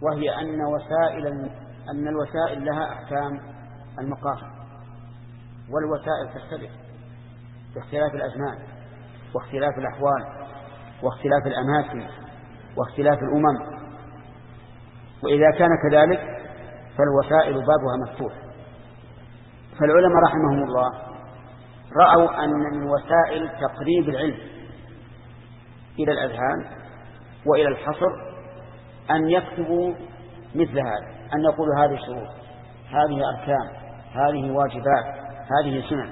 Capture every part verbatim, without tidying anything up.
وهي أن وسائل أن الوسائل لها أحكام المقاصد، والوسائل تختلف باختلاف الأزمان واختلاف الأحوال واختلاف الأماكن واختلاف الأمم. وإذا كان كذلك فالوسائل بابها مفتوح. فالعلماء رحمهم الله رأوا أن من وسائل تقريب العلم إلى الأذهان وإلى الحصر أن يكتبوا مثل هذا، أن يقولوا هذه شروط، هذه أركان، هذه واجبات، هذه سنن.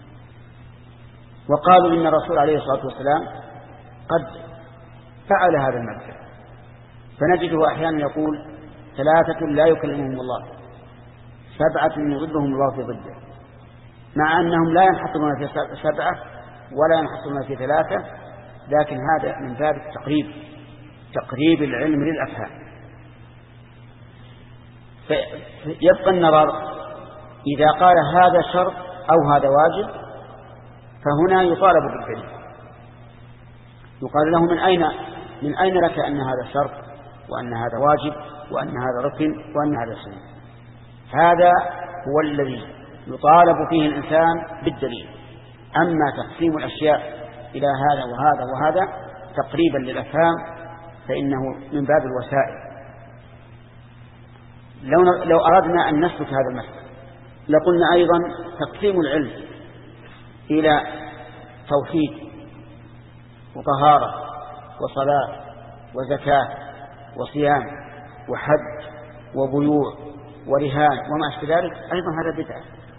وقالوا إن الرسول عليه الصلاة والسلام قد فعل هذا المبدأ، فنجده أحيانا يقول ثلاثة لا يكلمهم الله، سبعة يظلهم الله في ظله، مع أنهم لا ينحصرون في سبعة ولا ينحصرون في ثلاثة، لكن هذا من باب التقريب، تقريب العلم للأفهام. فيبقى النظر إذا قال هذا شرط أو هذا واجب، فهنا يطالب بالدليل، يقال له من أين من أين لك أن هذا شرط وأن هذا واجب وأن هذا ركن وأن هذا سنة. هذا هو الذي يطالب فيه الإنسان بالدليل. أما تقسيم الأشياء إلى هذا وهذا وهذا تقريبا للأفهام فإنه من باب الوسائل. لو لو أردنا أن نسلك هذا المسألة لقلنا أيضا تقسيم العلم إلى توحيد وطهارة وصلاة وزكاة وصيام وحج وبيوع ورهان وما أشبه ذلك، أيضا هذا بدعة.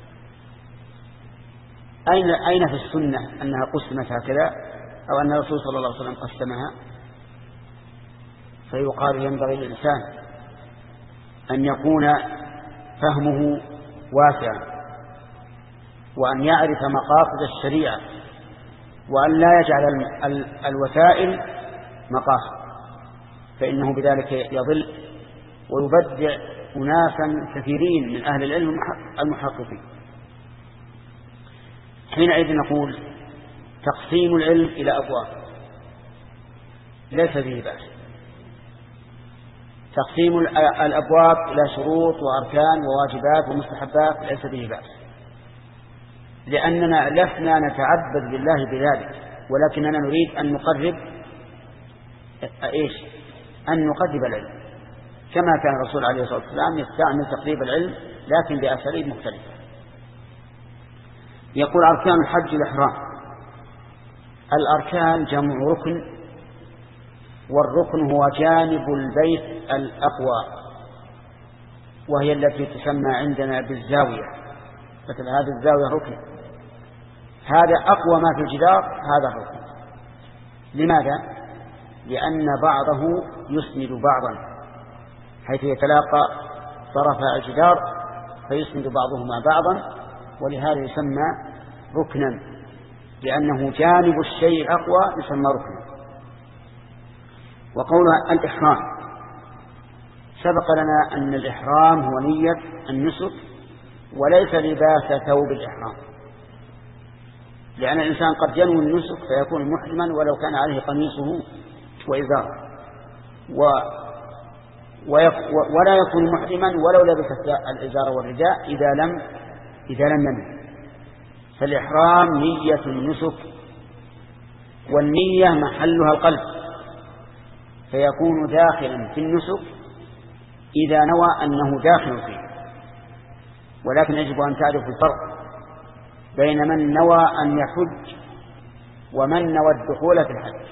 أين أين في السنة أنها قسمت هكذا أو أن الرسول صلى الله عليه وسلم قسمها؟ فيقال ينبغي للإنسان أن يكون فهمه واسعا، وأن يعرف مقاصد الشريعة، وأن لا يجعل الوسائل مقاصد، فإنه بذلك يضل ويبدع أناسا كثيرين من أهل العلم المحققين. حينئذ نقول تقسيم العلم إلى أبواب ليس فيه بأس، تقسيم الأبواب إلى شروط وأركان وواجبات ومستحبات ليس فيه بأس، لأننا لسنا نتعبد لله بذلك، ولكننا نريد أن نقرب إيش أن نقرب العلم، كما كان الرسول عليه الصلاة والسلام يستعمل تقريب العلم لكن بأساليب مختلفة. يقول أركان الحج الإحرام. الأركان جمع ركن، والركن هو جانب البيت الأقوى، وهي التي تسمى عندنا بالزاوية، مثل هذه الزاوية ركن، هذا أقوى ما في الجدار، هذا الركن. لماذا؟ لأن بعضه يسند بعضا، حيث يتلاقى طرفا الجدار فيسند بعضهما بعضا، ولهذا يسمى ركنا، لأنه جانب الشيء الأقوى يسمى ركنا. وقولها الإحرام، سبق لنا أن الإحرام هو نية النسك وليس لباس ثوب الإحرام، لأن الإنسان قد ينوي النسك فيكون محرما ولو كان عليه قميصه وإزاره، و ولا يكون محرما ولو لبس الإزار والرداء إذا لم إذا لم ينوي. فالإحرام نية النسك، والنية محلها القلب، فيكون داخلا في النسك إذا نوى أنه داخل فيه. ولكن يجب أن تعرف الفرق بين من نوى أن يحج ومن نوى الدخول في الحج.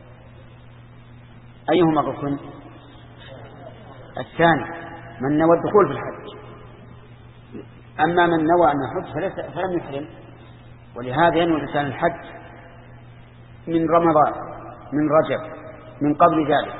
أيهما الركن؟ الثاني، من نوى الدخول في الحج. أما من نوى أن يحج فليس فلم يحرم، ولهذا ينوي الإنسان الحج من رمضان من رجب من قبل ذلك،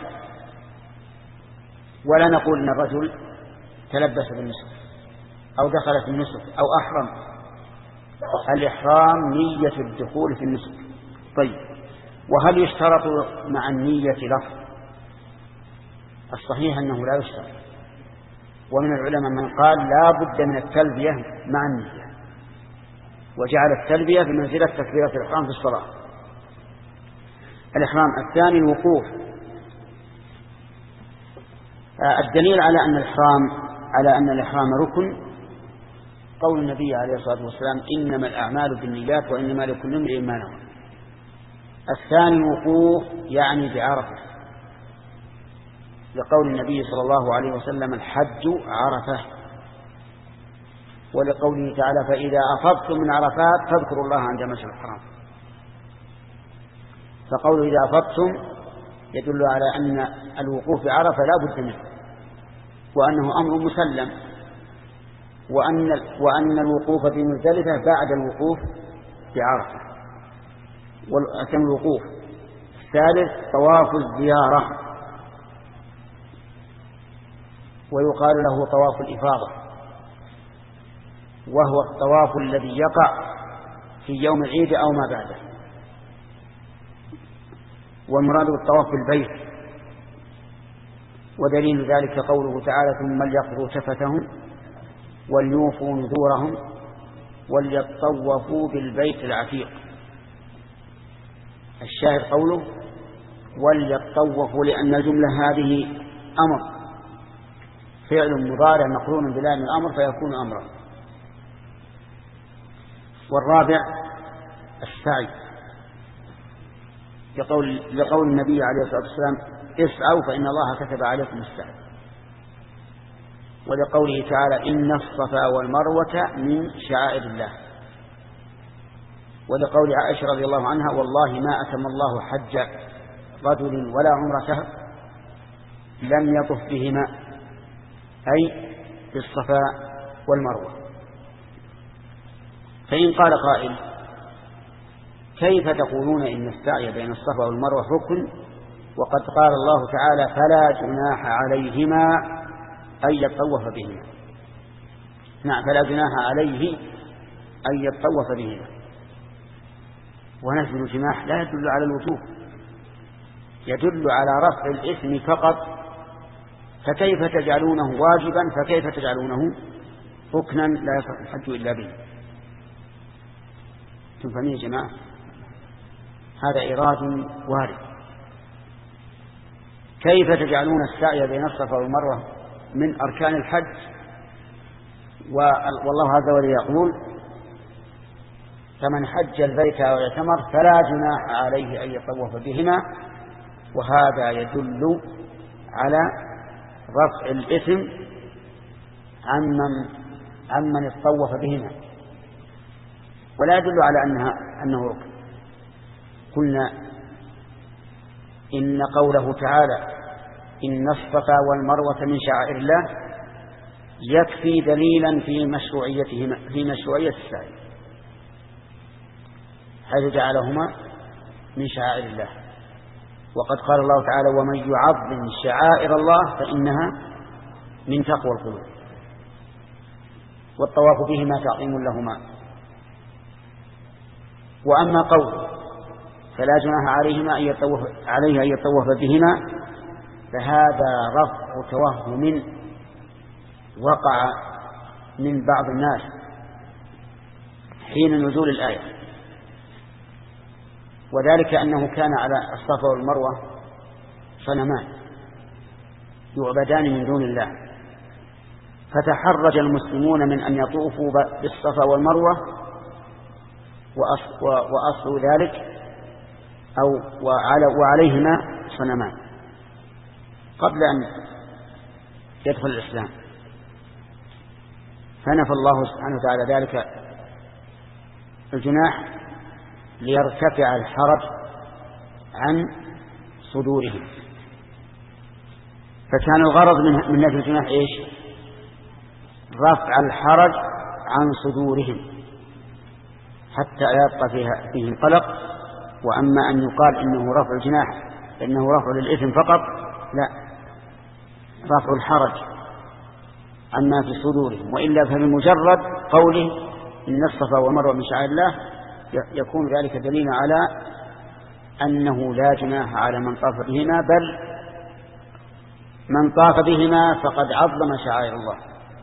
ولا نقول أن الرجل تلبس بالنسك أو دخل في النسك أو أحرم. الإحرام نية الدخول في النسك. طيب، وهل يشترط مع النية لفظ؟ الصحيح أنه لا يشترط، ومن العلماء من قال لا بد من التلبية مع النية، وجعل التلبية بمنزلة تكبيرة الإحرام في الصلاة. الإحرام الثاني الوقوف. الدليل على أن الإحرام على أن الإحرام ركن قول النبي عليه الصلاة والسلام إنما الأعمال بالنيات وإنما لكل امرئ ما نوى. الثاني الوقوف يعني بعرفة، لقول النبي صلى الله عليه وسلم الحج عرفة، ولقوله تعالى فإذا أفضتم من عرفات فاذكروا الله عند المشعر الحرام. فقوله إذا أفضتم يدل على أن الوقوف بعرفة لا بد منه، وأنه أمر مسلم، وأن وأن الوقوف بمزدلفة بعد الوقوف بعرفة. والأتم الوقوف. الثالث طواف الزيارة، ويقال له طواف الإفاضة، وهو الطواف الذي يقع في يوم العيد أو ما بعده. والمراد بالطواف بالبيت، ودليل ذلك قوله تعالى ثم ليقضوا تفتهم وليوفوا نذورهم وليطوفوا بالبيت العتيق. الشاهد قوله وليطوفوا، لأن الجملة هذه أمر، فعل مضارع مقرون بلام الأمر فيكون أمرا. والرابع السعي، لقول, لقول النبي عليه الصلاة والسلام اسعوا فإن الله كتب عليكم السعي، ولقوله تعالى إن الصفا والمروة من شعائر الله، ولقول عائشة رضي الله عنها والله ما أتم الله حج رجل ولا عمرته لم يطف بهما، أي بالصفا والمروة. فإن قال قائل كيف تقولون إن السعي بين الصفا والمروة ركن وقد قال الله تعالى فلا جناح عليهما أن يطوف بهما؟ نعم، فلا جناح عليه أن يطوف بهما، ونفي الجناح لا يدل على الوجوب، يدل على رفع الإثم فقط، فكيف تجعلونه واجبا؟ فكيف تجعلونه ركنا لا يصح الحج إلا به؟ تفهمين يا جماعة؟ هذا إيراد وارد. كيف تجعلون السعي بين الصفا والمروة من أركان الحج، والله عز وجل يقول فمن حج البيت أو اعتمر فلا جناح عليه أن يطوف بهما، وهذا يدل على رفع الإثم عمن عمن اطوف بهما، ولا يدل على أنها أنه ركن. قلنا إن قوله تعالى إن الصفا والمروة من شعائر الله يكفي دليلا في مشروعيتهما في مشروعية السعي، حيث جعلهما من شعائر الله. وقد قال الله تعالى ومن يعظم شعائر الله فإنها من تقوى القلوب، والطواف بهما تعظيم لهما. وأما قول فلا جناح عليهما أن يطوف عليه أن يطوف بهما، فهذا رفع توهم وقع من بعض الناس حين نزول الآية، وذلك أنه كان على الصفا والمروة صنمان يعبدان من دون الله، فتحرج المسلمون من أن يطوفوا بالصفا والمروة، وأصل ذلك أو وعليهما صنمان قبل أن يدخل الإسلام، فنفى الله سبحانه وتعالى ذلك الجناح ليرتفع الحرج عن صدورهم. فكان الغرض من نفي الجناح إيش؟ رفع الحرج عن صدورهم حتى لا يبقى فيها فيهم قلق. وأما أن يقال إنه رفع الجناح إنه رفع للإثم فقط، لا، رفع الحرج عما في صدورهم. وإلا فبمجرد قوله إن الصفا والمروة من شعائر الله يكون ذلك دليلا على أنه لا جناح على من طاف بهما، بل من طاف بهما فقد عظم شعائر الله.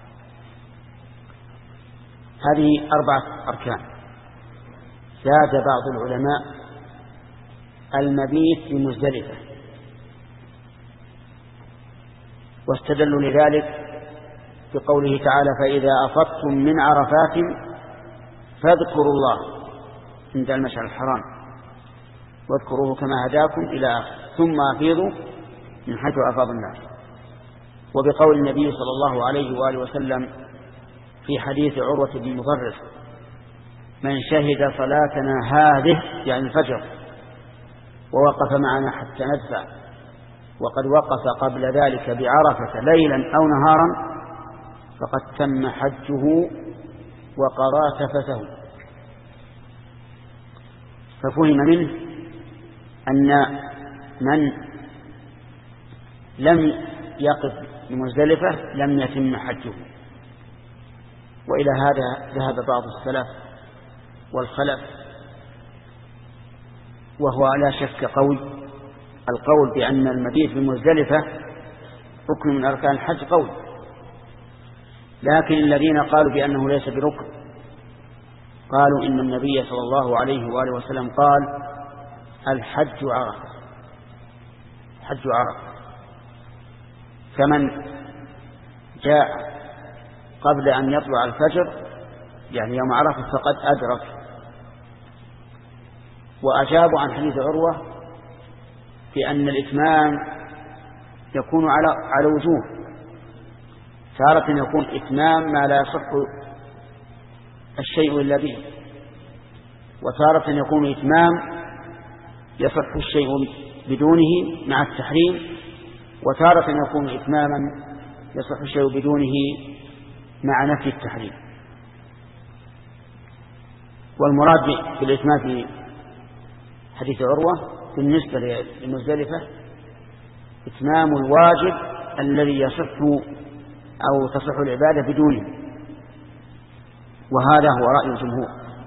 هذه أربعة أركان. زاد بعض العلماء المبيت بمزدلفة، واستدلوا لذلك بقوله تعالى: فإذا أفضتم من عرفات فاذكروا الله عند المشعر الحرام واذكروه كما هداكم إلى آخر ثم أفيضوا من حيث أفاض الناس. وبقول النبي صلى الله عليه وآله وسلم في حديث عروة بن مضرس: من شهد صلاتنا هذه يعني الفجر ووقف معنا حتى ندفع وقد وقف قبل ذلك بعرفة ليلا أو نهارا فقد تم حجه وقضى تفثه. ففهم منه أن من لم يقف بمزدلفة لم يتم حجه. وإلى هذا ذهب بعض السلف والخلف، وهو لا شك قوي القول بأن المبيت بمزدلفة ركن من أركان الحج قوي. لكن الذين قالوا بأنه ليس بركن قالوا إن النبي صلى الله عليه وآله وسلم قال: الحج عرفة، حج عرفة. فمن جاء قبل أن يطلع الفجر يعني يوم عرفة فقد أدرك. وأجابوا عن حديث عروة بأن الإتمام يكون على على وجوه، تارة يكون إتمام ما لا يصح الشيء إلا به، وتارة يكون إتمام يصح الشيء بدونه مع التحريم، وتارة يكون إتماما يصح الشيء بدونه مع نفي التحريم. والمراد بالإتمام في حديث عروة بالنسبة لمزدلفة إتمام الواجب الذي يصح أو تصح العبادة بدونه، وهذا هو رأي الجمهور.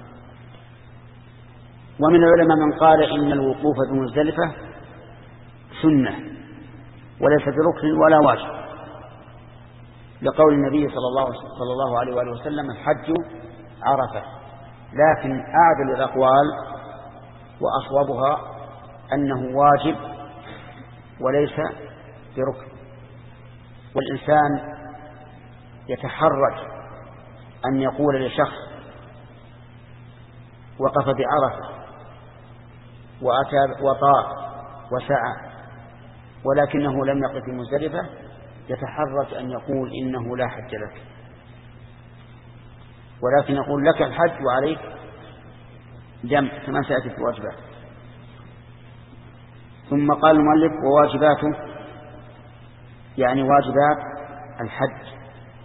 ومن العلماء من قال إن الوقوف بمزدلفة سنة وليس بركن ولا واجب، لقول النبي صلى الله, صلى الله عليه وآله وسلم: الحج عرفة. لكن أعدل الأقوال وأصوبها أنه واجب وليس بركن. والإنسان يتحرج أن يقول لشخص وقف بعرفة وأتى وطاف وسعى ولكنه لم يقف في مزدلفة، يتحرج أن يقول إنه لا حج لك، ولكن يقول: لك الحج وعليك دم، كما سيأتي في الواجبات. ثم قال المؤلف: وواجباته يعني واجبات الحج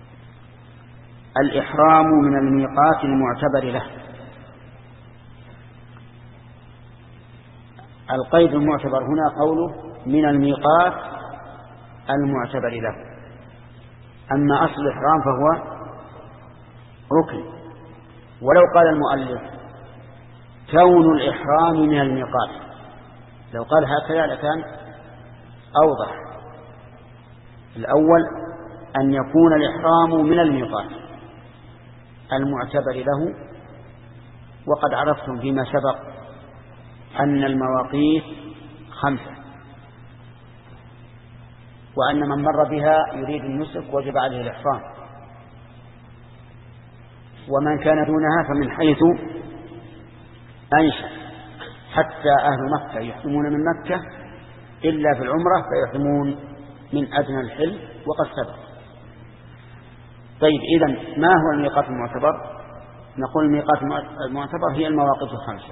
الإحرام من الميقات المعتبر له. القيد المعتبر هنا قوله من الميقات المعتبر له، أما أصل الإحرام فهو ركن. ولو قال المؤلف: كون الإحرام من الميقات، لو قال هكذا لكان أوضح. الأول أن يكون الإحرام من الميقات المعتبر له، وقد عرفتم فيما سبق أن المواقيت خمسة، وأن من مر بها يريد النسك وجب عليه الإحرام، ومن كان دونها فمن حيث أنشأ، حتى أهل مكة يحرمون من مكة إلا في العمرة فيحرمون من أدنى الحل وقد سبق. طيب، إذن ما هو الميقات المعتبر؟ نقول الميقات المعتبر هي المواقيت الخمسة،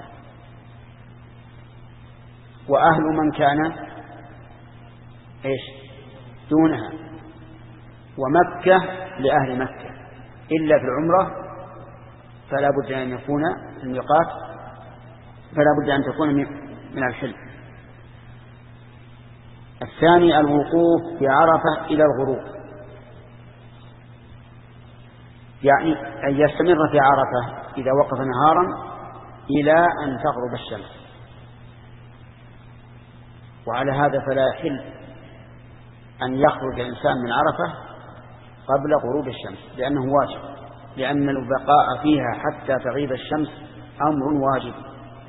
وأهل من كان إيش دونها، ومكة لأهل مكة إلا في العمرة فلا بد أن يكون الميقات فلا بد أن تكون من الحل. الثاني الوقوف بعرفة إلى الغروب، يعني أن يستمر في عرفة إذا وقف نهارا إلى أن تغرب الشمس. وعلى هذا فلا يحل أن يخرج الإنسان من عرفة قبل غروب الشمس لأنه واجب، لأن البقاء فيها حتى تغيب الشمس أمر واجب.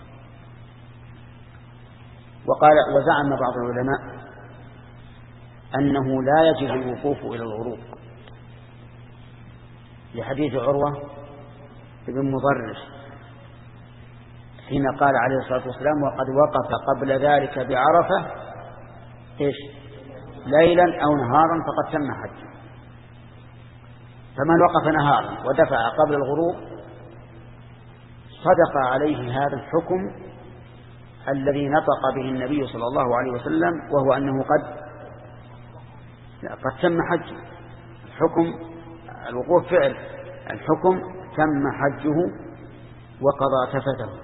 وقال وزعم بعض العلماء أنه لا يجب الوقوف إلى الغروب، لحديث عروة بن مضرر حين قال عليه الصلاة والسلام: وقد وقف قبل ذلك بعرفة إيش ليلا أو نهارا فقد تم حجه. فمن وقف نهارا ودفع قبل الغروب صدق عليه هذا الحكم الذي نطق به النبي صلى الله عليه وسلم، وهو أنه قد قد تم حجه. الحكم الوقوف فعل، الحكم تم حجه وقضى تفته.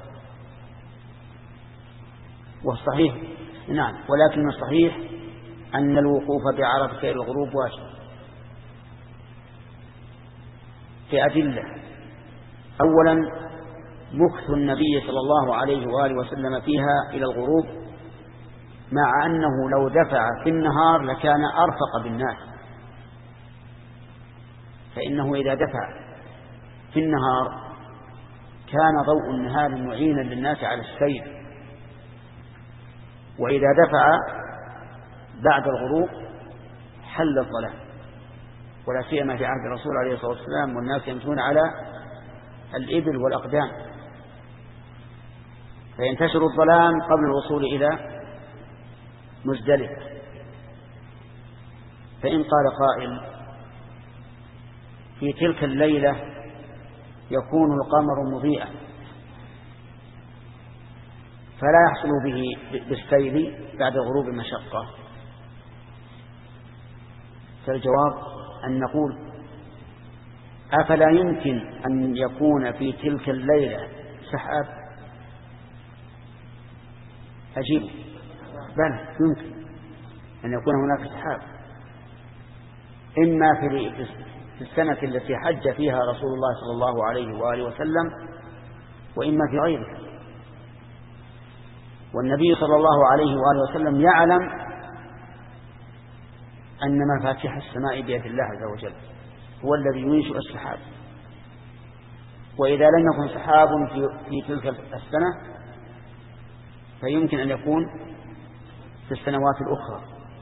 والصحيح نعم، ولكن الصحيح أن الوقوف بعرفة إلى الغروب واجب في أدلة. أولا مكث النبي صلى الله عليه وآله وسلم فيها إلى الغروب، مع أنه لو دفع في النهار لكان أرفق بالناس، فإنه إذا دفع في النهار كان ضوء النهار معينا للناس على السير، وإذا دفع بعد الغروب حل الظلام، ولا سيما في عهد الرسول عليه الصلاة والسلام والناس يمشون على الإبل والأقدام، فينتشر الظلام قبل الوصول إلى مزدلفة. فإن قال قائل: في تلك الليلة يكون القمر مضيئا فلا يحصل به بالسير بعد غروب مشقة، فالجواب أن نقول: أفلا يمكن أن يكون في تلك الليلة سحاب؟ أجيب: بلى يمكن أن يكون هناك سحاب، إما في السنة التي حج فيها رسول الله صلى الله عليه وآله وسلم، وإما في غيرها. والنبي صلى الله عليه وآله وسلم يعلم أن مفاتيح السماء بيد الله عز وجل، هو الذي ينشئ السحاب، وإذا لم يكن سحاب في, في تلك السنة فيمكن أن يكون في السنوات الأخرى.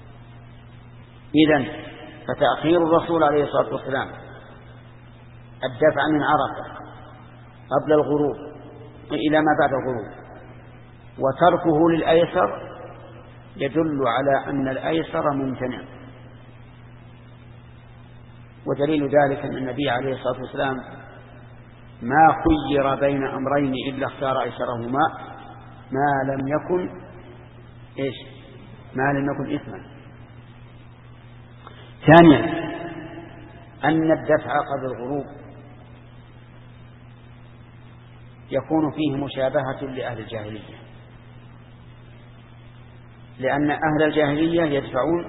إذن فتأخير الرسول عليه الصلاة والسلام الدفع من عرفة قبل الغروب إلى ما بعد الغروب وتركه للأيسر يدل على أن الأيسر ممتنع. ودليل ذلك أن النبي عليه الصلاة والسلام ما خير بين أمرين إلا اختار أيسرهما ما لم يكن إيش ما لم يكن إثما. ثانيا أن الدفع قبل الغروب يكون فيه مشابهة لأهل الجاهلية، لأن أهل الجاهلية يدفعون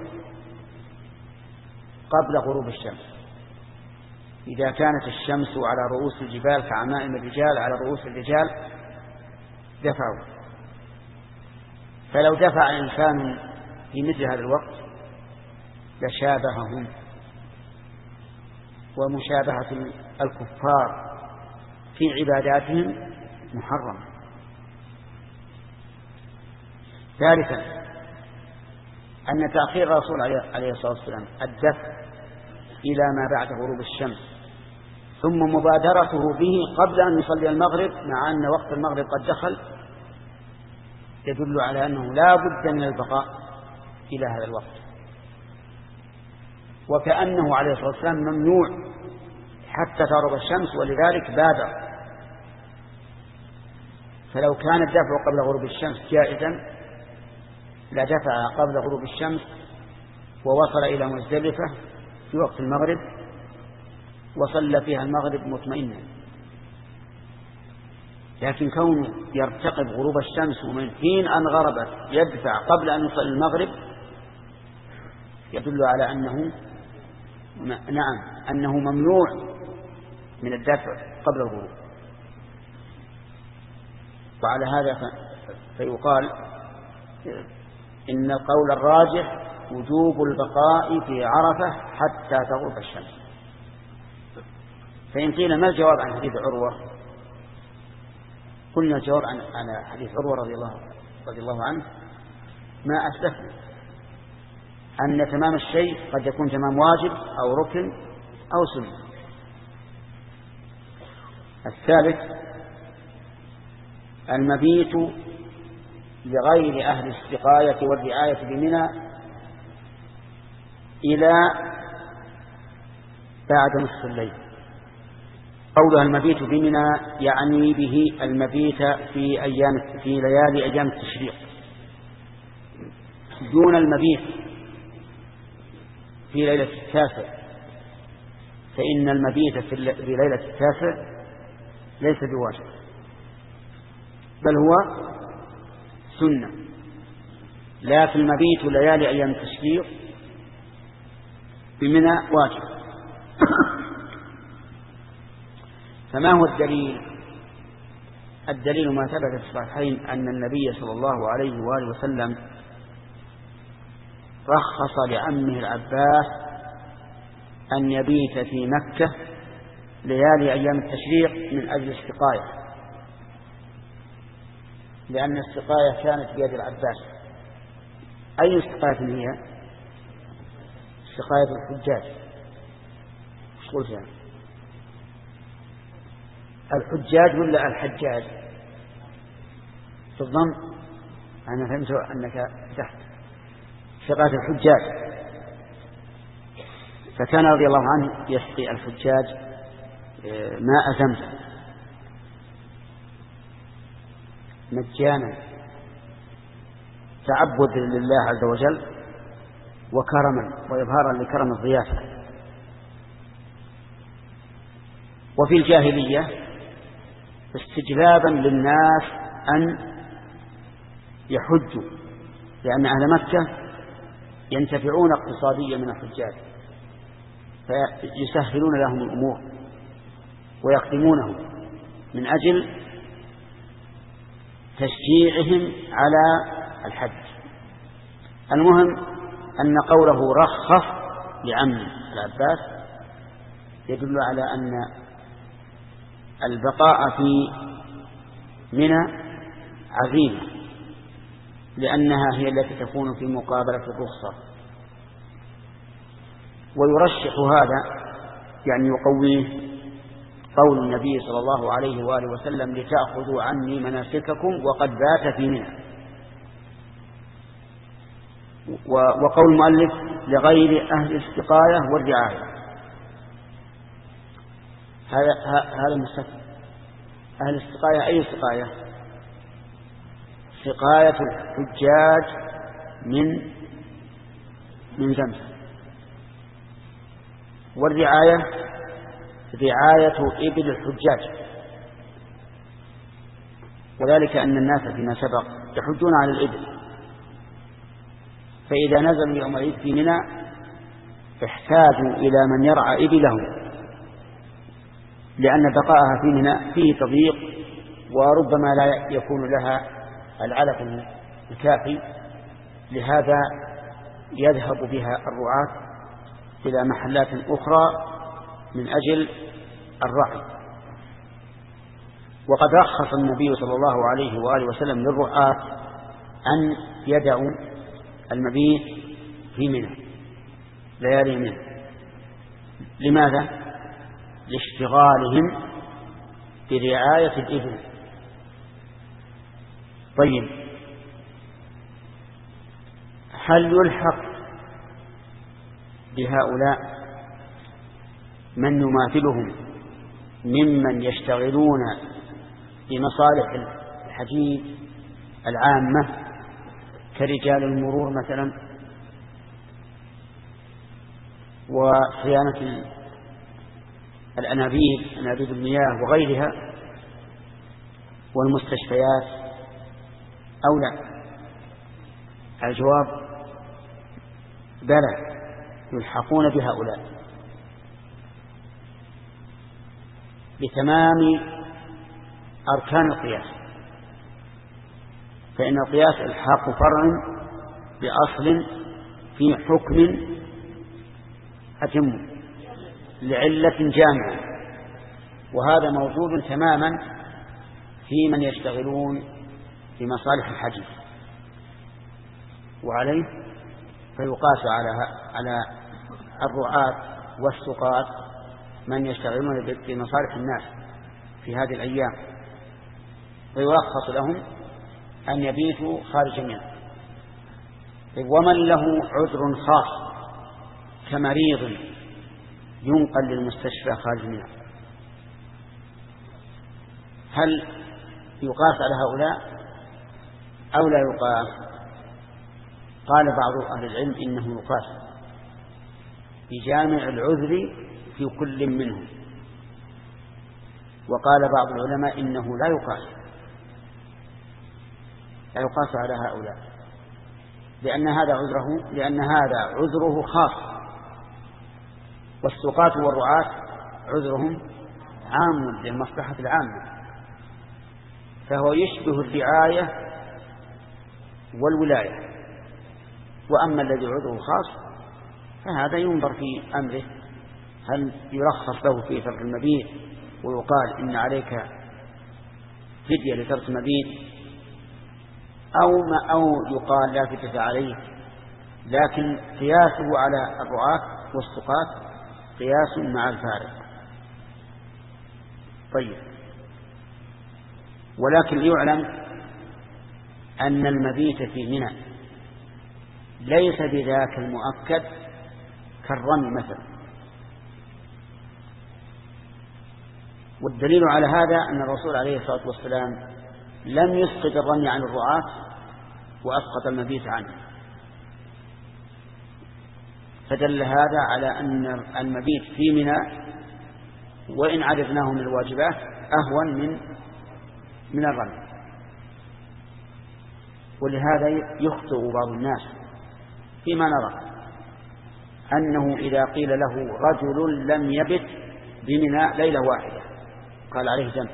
قبل غروب الشمس، إذا كانت الشمس على رؤوس الجبال كعمائم الرجال على رؤوس الرجال دفعوا. فلو دفع إنسان في مثل هذا الوقت لشابههم، ومشابهة الكفار في عباداتهم محرم. ثالثا أن تأخير الرسول عليه الصلاة والسلام الدفع إلى ما بعد غروب الشمس ثم مبادرته به قبل أن يصلي المغرب مع أن وقت المغرب قد دخل يدل على أنه لا بد من البقاء إلى هذا الوقت، وكأنه عليه الصلاة والسلام ممنوع حتى تغرب الشمس ولذلك بادر. فلو كان الدفع قبل غروب الشمس جائزا لدفع قبل غروب الشمس ووصل إلى مزدلفة في وقت المغرب وصلى فيها المغرب مطمئنا. لكن كونه يرتقب غروب الشمس ومن حين أن غربت يدفع قبل أن يصلي المغرب يدل على أنه نعم أنه ممنوع من الدفع قبل الغروب. وعلى هذا فيقال إن القول الراجح وجوب البقاء في عرفة حتى تغرب الشمس. فإن قيل ما الجواب عن حديث عروة؟ قلنا الجواب عن على حديث عروة رضي الله رضي الله عنه ما أسلفنا، أن تمام الشيء قد يكون تمام واجب أو ركن أو سنة. الثالث المبيت لغير أهل السقاية والرعاية بمنى إلى بعد نصف الليل. قولها المبيت بمنى يعني به المبيت في أيام في ليالي أيام التشريق، دون المبيت في ليلة التاسع، فإن المبيت في ليلة التاسع ليس بواجب بل هو سنة، لكن المبيت ليالي أيام التشريق بمنى واجب. فما هو الدليل؟ الدليل ما ثبت في الصحيحين أن النبي صلى الله عليه وآله وسلم رخص لعمه العباس أن يبيت في مكة ليالي أيام التشريق من أجل السقاية، لأن السقاية كانت بيد العباس. أي سقاية هي؟ سقاية الحجاج. ايش قلت يعني؟ الحجاج ولا الحجاج؟ في الضم. أنا فهمت أنك تحت. سقاية الحجاج. فكان رضي الله عنه يسقي الحجاج ماء زمزم مجانا تعبد لله عز وجل وكرما وإظهارا لكرم الضيافة. وفي الجاهلية استجلابا للناس أن يحجوا، لأن أهل مكة ينتفعون اقتصاديا من الحجاج فيسهلون لهم الأمور ويقدمونهم من أجل تشجيعهم على الحج. المهم أن قوله رخص لعم العباس يدل على أن البقاء في منى عزيمة، لأنها هي التي تكون في مقابلة الرخصة. ويرشح هذا يعني يقويه قول النبي صلى الله عليه وآله وسلم لتأخذوا عني مناسككم وقد بات في منى. وقول المؤلف لغير أهل السقاية والرعاية، هذا هذا مستثنى. أهل السقاية أي سقاية؟ سقاية الحجاج من من زمزم. والرعاية رعاية إبل الحجاج، وذلك أن الناس فيما سبق يحجون على الإبل، فإذا نزلوا يوم العيد في منى احتاجوا إلى من يرعى إبلهم، لأن بقاءها في منى فيه تضييق وربما لا يكون لها العلف الكافي، لهذا يذهب بها الرعاة إلى محلات أخرى من أجل الرعي. وقد رخص النبي صلى الله عليه وآله وسلم للرعاة أن يدعوا المبيت في منى ليالي منى. لماذا؟ لاشتغالهم برعاية الإبل. طيب، هل يلحق بهؤلاء من يماثلهم ممن يشتغلون بمصالح الحديد العامة كرجال المرور مثلا وصيانة الأنابيب أنابيب المياه وغيرها والمستشفيات أو لا؟ الجواب بلى، يلحقون بهؤلاء بتمام أركان القياس، فإن القياس إلحاق فرع بأصل في حكم أتم لعلة جامعة، وهذا موجود تماما في من يشتغلون في مصالح الحديث. وعليه فيقاس على على الرعاة والسقاة من يشتغلون بمصالح الناس في هذه الأيام، ويرخص لهم أن يبيتوا خارج منه. ومن له عذر خاص كمريض ينقل للمستشفى خارج منه، هل يقاس على هؤلاء أو لا يقاس؟ قال بعض أهل العلم إنه يقاس بجامع العذر في كل منهم، وقال بعض العلماء إنه لا يقاس لا يقاس على هؤلاء، لأن هذا عذره لأن هذا عذره خاص، والسقاة والرعاة عذرهم عام للمصلحة العامة، فهو يشبه الرعاية والولاية. وأما الذي عذره خاص فهذا ينظر في أمره، هل يرخص له في ترك المبيت ويقال إن عليك فدية لترك المبيت، أو ما أو يقال لا فدية عليه، لكن قياسه على الرعاة والسقاة قياس مع الفارق. طيب، ولكن يعلم أن المبيت في منى ليس بذاك المؤكد كالرمي مثلا، والدليل على هذا أن الرسول عليه الصلاة والسلام لم يسقط الرمي عن الرعاة وأسقط المبيت عنه، فدل هذا على أن المبيت في منى وإن عرفناه من الواجبات أهون من من الرمي. ولهذا يخطئ بعض الناس فيما نرى أنه إذا قيل له رجل لم يبت بمنى ليلة واحدة قال عليه ذنب.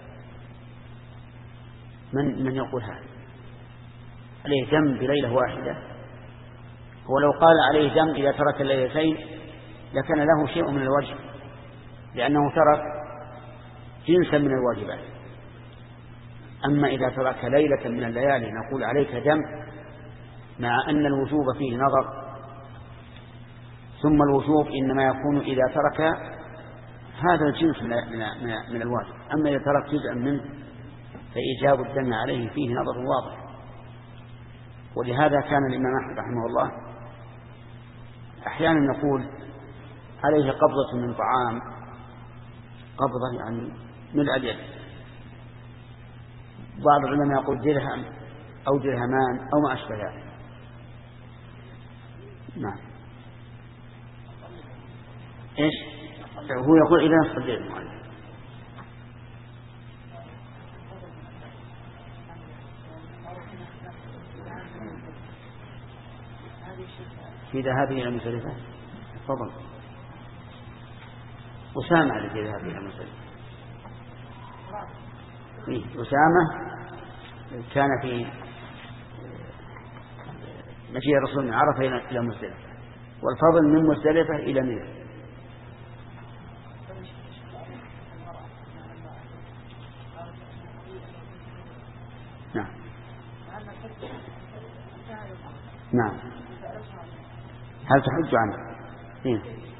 من من يقول هذا عليه ذنب بليلة واحدة؟ هو لو قال عليه ذنب إذا ترك الليلتين لكان له شيء من الوجه، لأنه ترك جنسا من الواجبات. أما إذا ترك ليلة من الليالي نقول عليك ذنب، مع أن الوجوب فيه نظر، ثم الوجوب إنما يكون إذا ترك هذا الجنس من, من, من الواجب. أما إذا ترك جزءا منه فإيجاب الدم عليه فيه نظر واضح. ولهذا كان الإمام أحمد رحمه الله أحيانا نقول عليه قبضة من طعام، قبضة يعني ملء اليد، بعض العلماء يقول درهم أو درهمان أو ما أشبه ذلك. نعم. إيش هو يقول إذا نصف الليل المؤلف في ذهابه إلى مزدلفة. تفضل. أسامة الذي ذهب إلى مزدلفة. إيه أسامة كان في مجيء الرسول من عرفة إلى مزدلفة، والفضل من مزدلفة إلى منى. نعم نعم. هل تحج عنه؟ إيه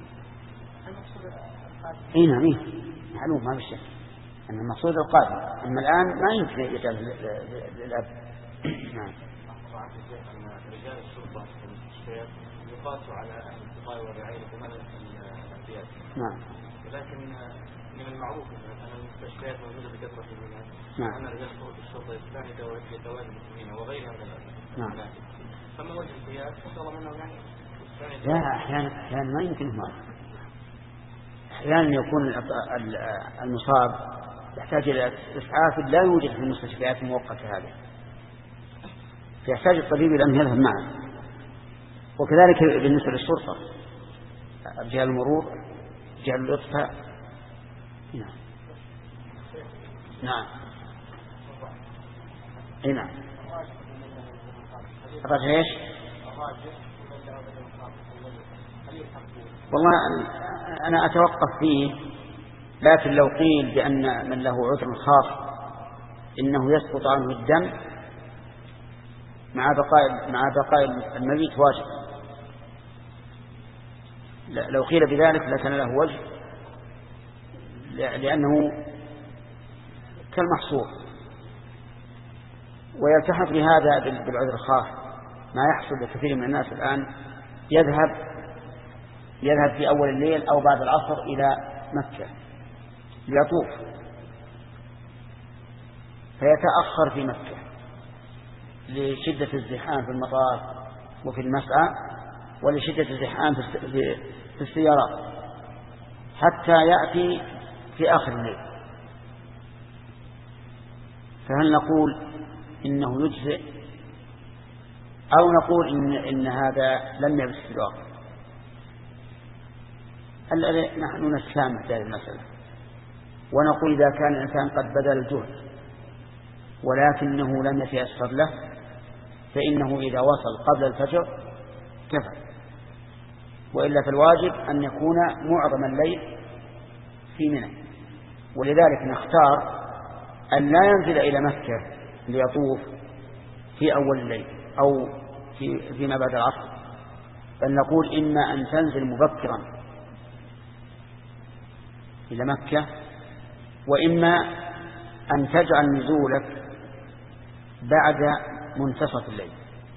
إيه نعم إيه معلوم ما بشك أن المقصود القادم، أما الآن ما يمكن يجعل للأب. نعم. رجال الشرطة في المستشفيات يقاسوا على أهل السقاية والرعاية كمان الأنبياء. نعم. ولكن من المعروف أن المستشفيات موجودة بكثرة في البلاد. نعم. وأن رجال الشرطة يستعني لدوام المسلمين وغيرها من الأمور. نعم. فما وجه القياس؟ فصار منه يعني. لا أحيانا أحيانا ما يمكن هذا. أحيانا يكون المصاب يحتاج إلى إسعاف لا يوجد في المستشفيات المؤقتة هذه، فيحتاج الطبيب إلى أن يذهب معه. وكذلك بالنسبة للشرطة، رجال المرور، رجال الإطفاء. نعم نعم اي نعم. الرجل ايش؟ والله أنا أتوقف فيه، لكن لو قيل بأن من له عذر خاص إنه يسقط عنه الدم مع بقاء مع بقاء المبيت واجب، لو قيل بذلك لكان له وجه، لأنه كالمحصور. ويلتحق بهذا بالعذر الخاص ما يحصل لكثير من الناس الآن، يذهب يذهب في أول الليل أو بعد العصر إلى مكة ليطوف، فيتأخر في مكة لشدة الزحام في المطار وفي المسعى، ولشدة الزحام في السيارات، حتى يأتي في آخر الليل. فهل نقول إنه يجزئ، أو نقول إن, إن هذا لم يبس في الوقت؟ الذي نحن نسامح هذه المسألة، ونقول إذا كان الإنسان قد بذل الجهد ولكنه لم يتيسر له، فإنه إذا وصل قبل الفجر كفى، وإلا فالواجب أن يكون معظم الليل في منى. ولذلك نختار أن لا ينزل إلى مكة ليطوف في أول الليل أو في فيما بعد العصر، بل نقول إما أن تنزل مبكرا إلى مكة، وإما أن تجعل نزولك بعد منتصف الليل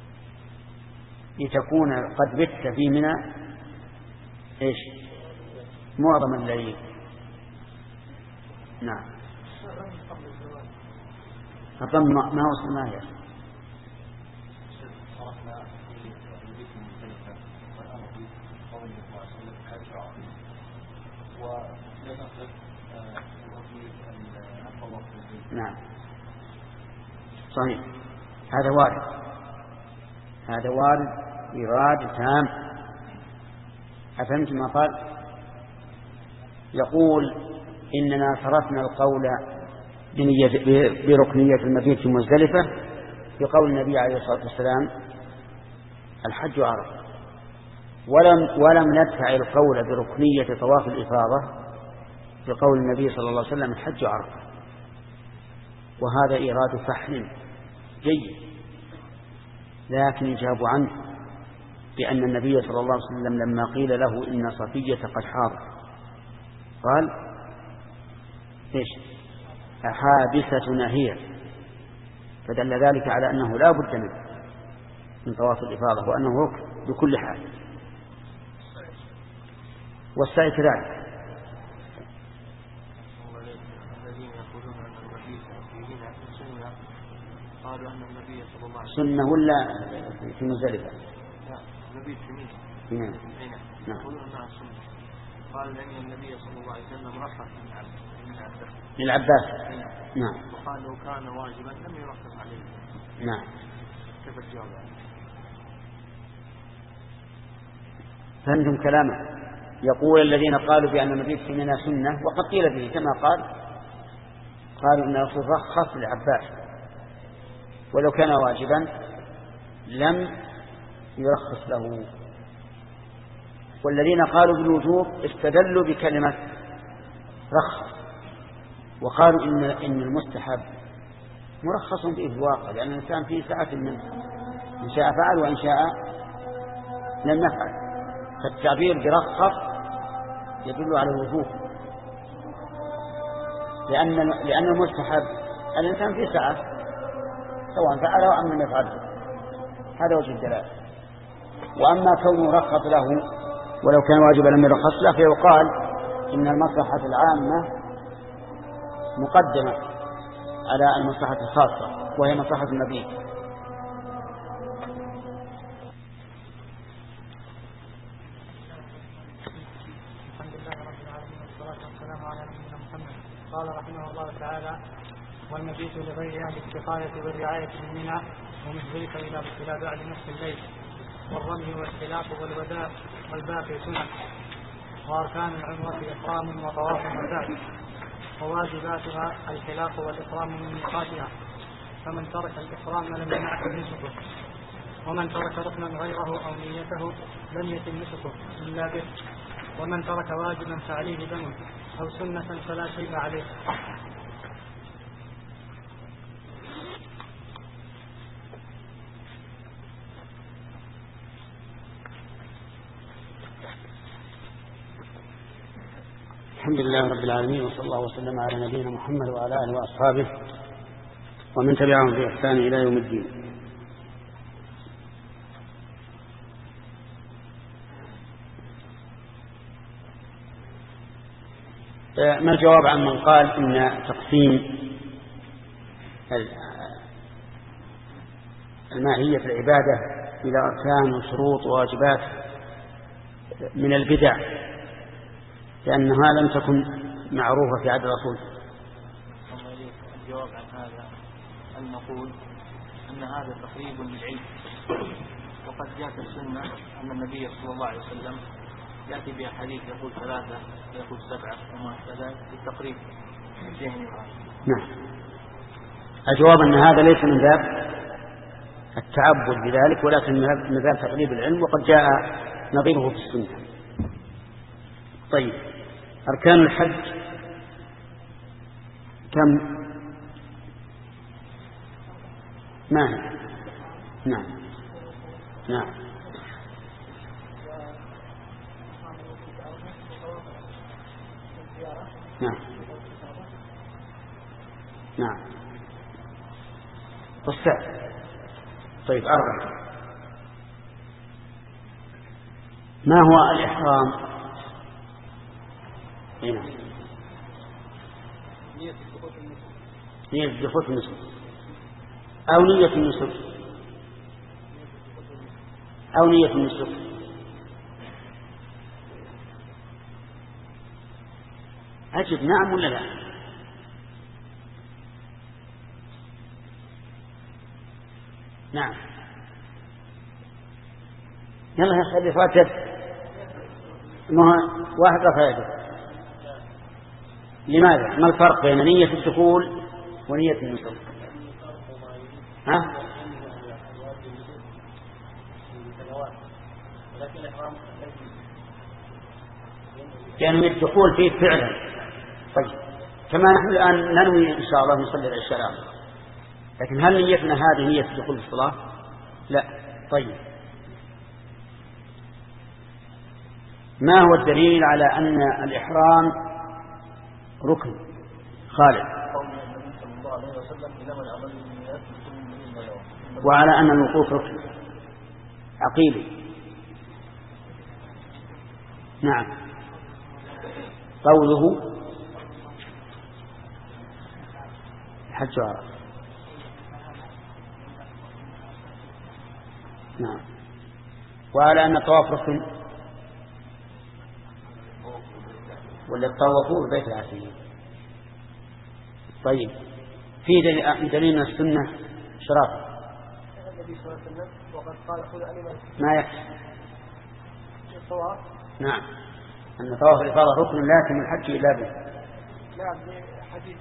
لتكون قد بت في منى إيش معظم الليل. نعم. الرمي ما هو اسمه يا نعم صحيح، هذا وارد، هذا وارد إرادة تام. أفهمت ما قال؟ يقول إننا صرفنا القول بركنية المبيت في مزدلفة بقول النبي عليه الصلاة والسلام الحج عرفة، ولم, ولم ندفع القول بركنية طواف الإفاضة بقول النبي صلى الله عليه وسلم الحج عرفة. وهذا إيراد فحل جيد، لكن يجاب عنه بأن النبي صلى الله عليه وسلم لما قيل له إن صفية قد حاضت قال إيش أحابستنا هي، فدل ذلك على أنه لا بد منه من طواف الإفاضة وأنه ركن بكل حال. والسعي كذلك. قالوا أن النبي صلى الله عليه وسلم سنة ولا في مزدلفة؟ لا النبي في ميناء. في ميناء. نعم. يقولون أنها سنة. قال لأن النبي صلى الله عليه وسلم رخص للعباس. نعم. وقال لو كان واجبا لم يرخص عليه. نعم. كيف الجواب؟ فهمتم كلامه؟ يقول الذين قالوا بأن المبيت في ميناء سنة، وقد قيل به كما قال، قالوا أن الرسول رخص للعباس ولو كان واجبا لم يرخص له. والذين قالوا بالوجوب استدلوا بكلمة رخص، وقالوا إن, إن المستحب مرخص به في الواقع، لأن الإنسان فيه ساعة منه، إن شاء فعل وإن شاء لم يفعل. فالتعبير برخص يدل على الوجوب، لأن, لأن المستحب الإنسان فيه ساعة سواء فعله أم لم يفعله، هذا وجه الدلالة. وأما كونه رخص له ولو كان واجبا لم يرخص له، فيقال إن المصلحة العامة مقدمة على المصلحة الخاصة وهي مصلحة المبيت. الحمد لله رب العالمين والصلاة والسلام على نبينا محمد. قال رحمه الله تعالى: والمبيت لغير أهل السقاية والرعاية من منى ومزدلفة إلى إلى بعد نصف الليل، والرمي والحلاق والوداع والباقي سنن، وأركان العمرة إحرام وطواف وسعي، وواجباتها الحلاق والإحرام من ميقاتها، فمن ترك الإحرام لم ينعه نسكه، ومن ترك ركنا غيره أو نيته لم يتم نسكه إلا به، ومن ترك واجبا فعليه دم أو سنة فلا شيء عليه. الحمد لله رب العالمين، وصلى الله وسلم على نبينا محمد وعلى آله وأصحابه ومن تبعهم بإحسان إلى يوم الدين. ما الجواب عن من قال إن تقسيم الماهية العبادة إلى أركان وشروط وواجبات من البدع لأنها لم تكن معروفة في عهد الرسول؟ الجواب عن هذا أن نقول أن هذا تقريب للعلم، وقد جاءت السنة أن النبي صلى الله عليه وسلم يأتي بأحاديث يقول ثلاثة يقول سبعة وما كذا للتقريب. نعم، الجواب أن هذا ليس من باب التعبد بذلك، ولكن من باب تقريب العلم، وقد جاء نظيره في السنة. طيب، أركان الحج كم؟ ما هي؟ نعم نعم نعم نعم والسعي. طيب، أربعة. ما هو الإحرام؟ هنا نية الدخول في النسك، أو نية النسك، أو نية النسك. أجب نعم ولا لا؟ نعم. يلا يا أخي فاتت واحد رفع. لماذا؟ ما الفرق بين نية الدخول ونية النسك؟ ها؟ يعني الدخول فيه فعلا. طيب، كما نحن الآن ننوي إن شاء الله نصلي العشاء، لكن هل نيتنا هذه نية الدخول في الصلاة؟ لا. طيب، ما هو الدليل على أن الإحرام ركن؟ خالد. وعلى أن الوقوف ركن. عقيل. نعم. قوله حج عرفة. نعم. وعلى أن الطواف ركن، ولا الطوافوا ببيت العتيق. طيب، في دليل من السنة شراب ما يحسن. نعم، أن طواف الإفاضة ركن لا يتم الحج إلا به. نعم، حديث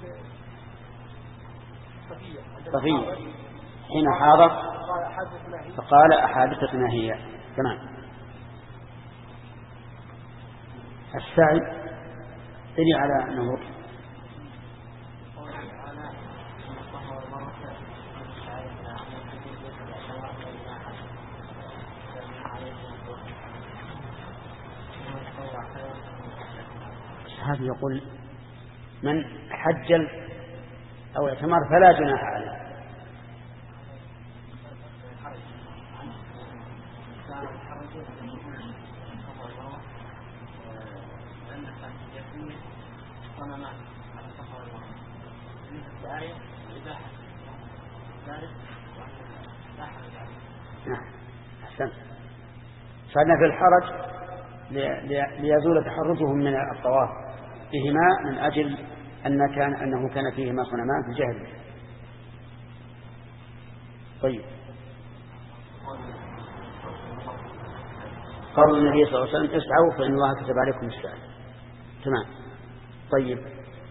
صفية حين حاضر فقال أحادثتنا هي. تمام. السعي دليل على أنه ركن. هذا يقول من حجل أو اعتمر فلا جناح عليه. نعم، أحسنت. فأنا في الحرج ليزول تحرجهم من الطواف بهما من أجل أن كان أنه كان فيهما صنمان في الجاهلية. طيب، قول النبي صلى الله عليه وسلم اسعوا فإن الله كتب عليكم السعي. تمام. طيب،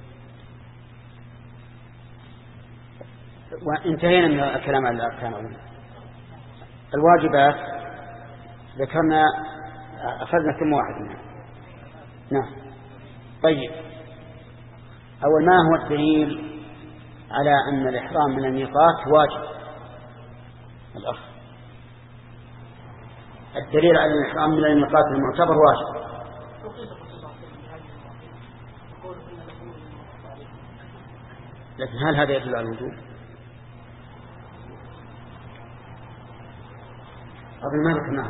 وانتهينا من الكلام على الأركان. الواجبات ذكرنا، أخذنا كم واحد منها. نعم. طيب، أول ما هو الدليل على أن الإحرام من الميقات واجب؟ الأخ، الدليل على الإحرام من الميقات المعتبر واجب. لكن هل هذا يدل على الوجوب؟ قبل ما ذكرناه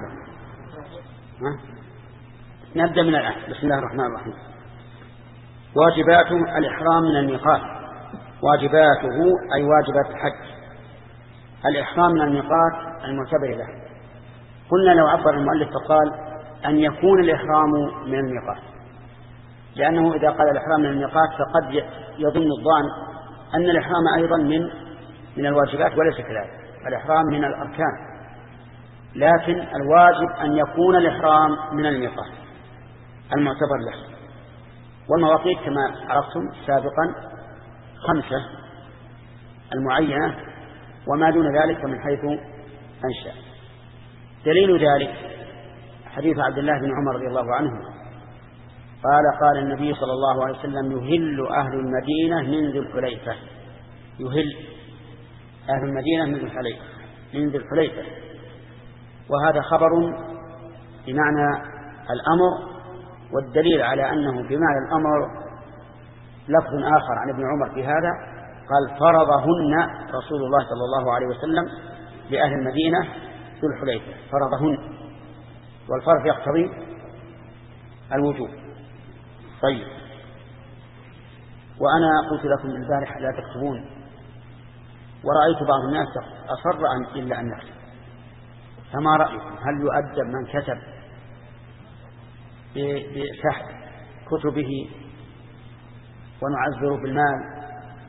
نبدأ من الآن. بسم الله الرحمن الرحيم. واجبات الإحرام من الميقات. واجباته أي واجبات الحج. الإحرام من الميقات المعتبر له. قلنا لو عبر المؤلف فقال أن يكون الإحرام من الميقات، لأنه إذا قال الإحرام من الميقات فقد يظن الظان أن الإحرام أيضا من من الواجبات، وليس كذلك. الإحرام من الأركان، لكن الواجب أن يكون الإحرام من الميقات المعتبر له. والمواقيت كما عرفتم سابقا خمسة المعينة، وما دون ذلك من حيث أنشأ. دليل ذلك حديث عبد الله بن عمر رضي الله عنه قال قال النبي صلى الله عليه وسلم يهل أهل المدينة من ذي الحليفة. يهل أهل المدينة من ذي الحليفة من ذي الحليفة وهذا خبر بمعنى الأمر، والدليل على أنه بمعنى الأمر لفظ آخر عن ابن عمر في هذا قال فرضهن رسول الله صلى الله عليه وسلم لأهل المدينة ذو الحليفة، فرضهن، والفرض يقتضي الوجوب. طيب، وأنا قلت لكم البارحة لا تكتبون، ورأيت بعض الناس أصر أن إلا أن نكتب، فما رأيكم؟ هل يؤدب من كتب بسحب كتبه ونعذره بالمال،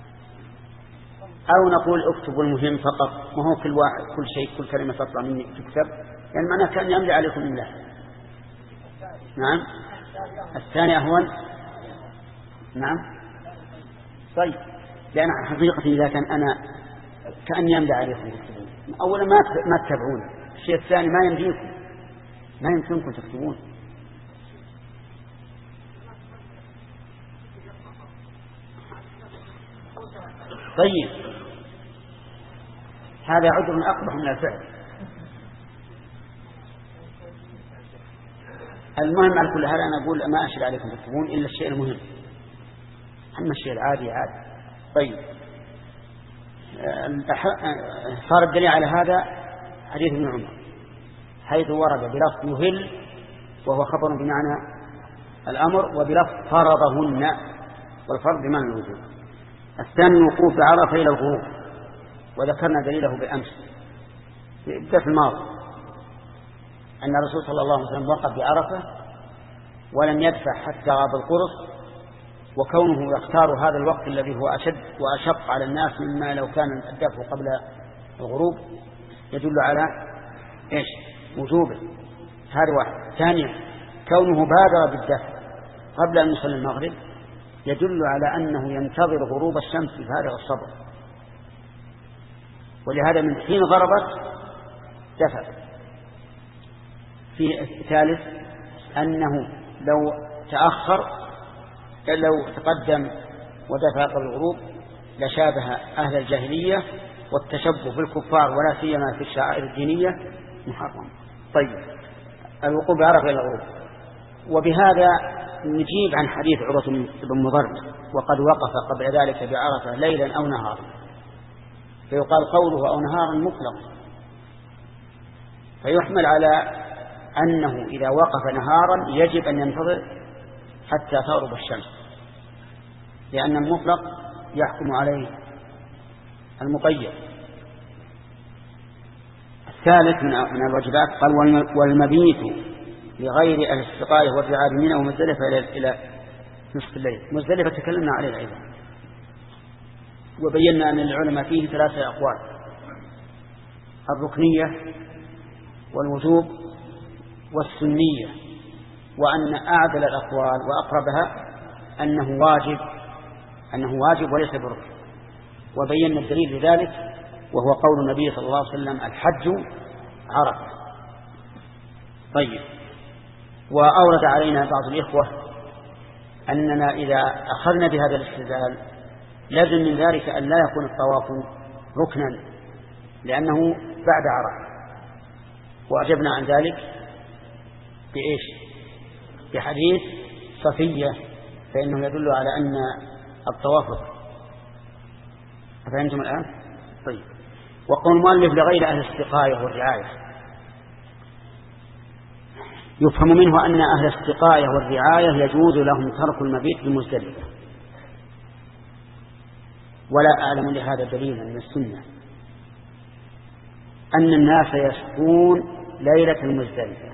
أو نقول اكتبوا المهم فقط، ما هو كل واحد كل شيء كل كلمة تطلع مني تكتب، يعني معناه كان يملي عليكم الله. نعم، الثاني أهون. نعم، طيب، لأن حقيقة إذا كان أنا كأني يملي عليكم تكتبون، أولا ما ما تتابعون، الشيء الثاني ما يمديكم، ما يمكنكم تكتبون. طيب، هذا عذر أقبح من الفعل. المهم على كل حال أنا أقول ما أشهد عليكم تكتبون إلا الشيء المهم، أما الشيء العادي عادي. طيب، صار الدليل على هذا حديث ابن عمر حيث ورد بلفظ يهل وهو خبر بمعنى الأمر، وبلفظ فرضهن والفرض بمعنى الوجوب. الثاني الوقوف بعرفة إلى الغروب، وذكرنا دليله بالأمس في الدرس الماضي أن الرسول صلى الله عليه وسلم وقف بعرفة ولم يدفع حتى غاب القرص، وكونه يختار هذا الوقت الذي هو أشد وأشق على الناس مما لو كان الدفع قبل الغروب يدل على إيش؟ وجوبه. هذا واحد. ثانيا، كونه بادر بالدفع قبل أن يصلي المغرب يدل على أنه ينتظر غروب الشمس بفارغ الصبر، ولهذا من حين غربت دفع. في الثالث أنه لو تأخر لو تقدم ودفع قبل الغروب لشابه أهل الجاهلية والتشبه بالكفار، ولا سيما في الشعائر الدينية محرم. طيب، الوقوف بعرفة إلى الغروب. وبهذا نجيب عن حديث عروة بن مضر وقد وقف قبل ذلك بعرفة ليلا أو نهارا، فيقال قوله أو نهارا مطلق، فيحمل على أنه إذا وقف نهارا يجب أن ينتظر حتى تغرب الشمس، لأن المطلق يحكم عليه المقيد. الثالث من الواجبات قال والمبيت لغير الاستقاية والرعاية منه ومزدلفة إلى نصف الليل. مزدلفة تكلمنا عليها أيضا، وبينا أن العلماء فيه ثلاثة أقوال: الركنية والوجوب والسنية، وأن أعدل الأقوال وأقربها أنه واجب أنه واجب وليس بركن. وبينا الدليل لذلك وهو قول النبي صلى الله عليه وسلم الحج عرفة. طيب، وأورد علينا بعض الإخوة أننا إذا أخذنا بهذا الاستدلال لازم من ذلك أن لا يكون الطواف ركنا لأنه بعد عرفة، وأجبنا عن ذلك بإيش؟ بحديث صفية فإنه يدل على أن الطواف. أفهمتم الآن؟ طيب. وقول المؤلف لغير أهل السقاية والرعاية، يفهم منه أن أهل السقاية والرعاية يجوز لهم ترك المبيت بمزدلفة، ولا أعلم لهذا دليلا من السنة أن الناس يسكون ليلة المزدلفة،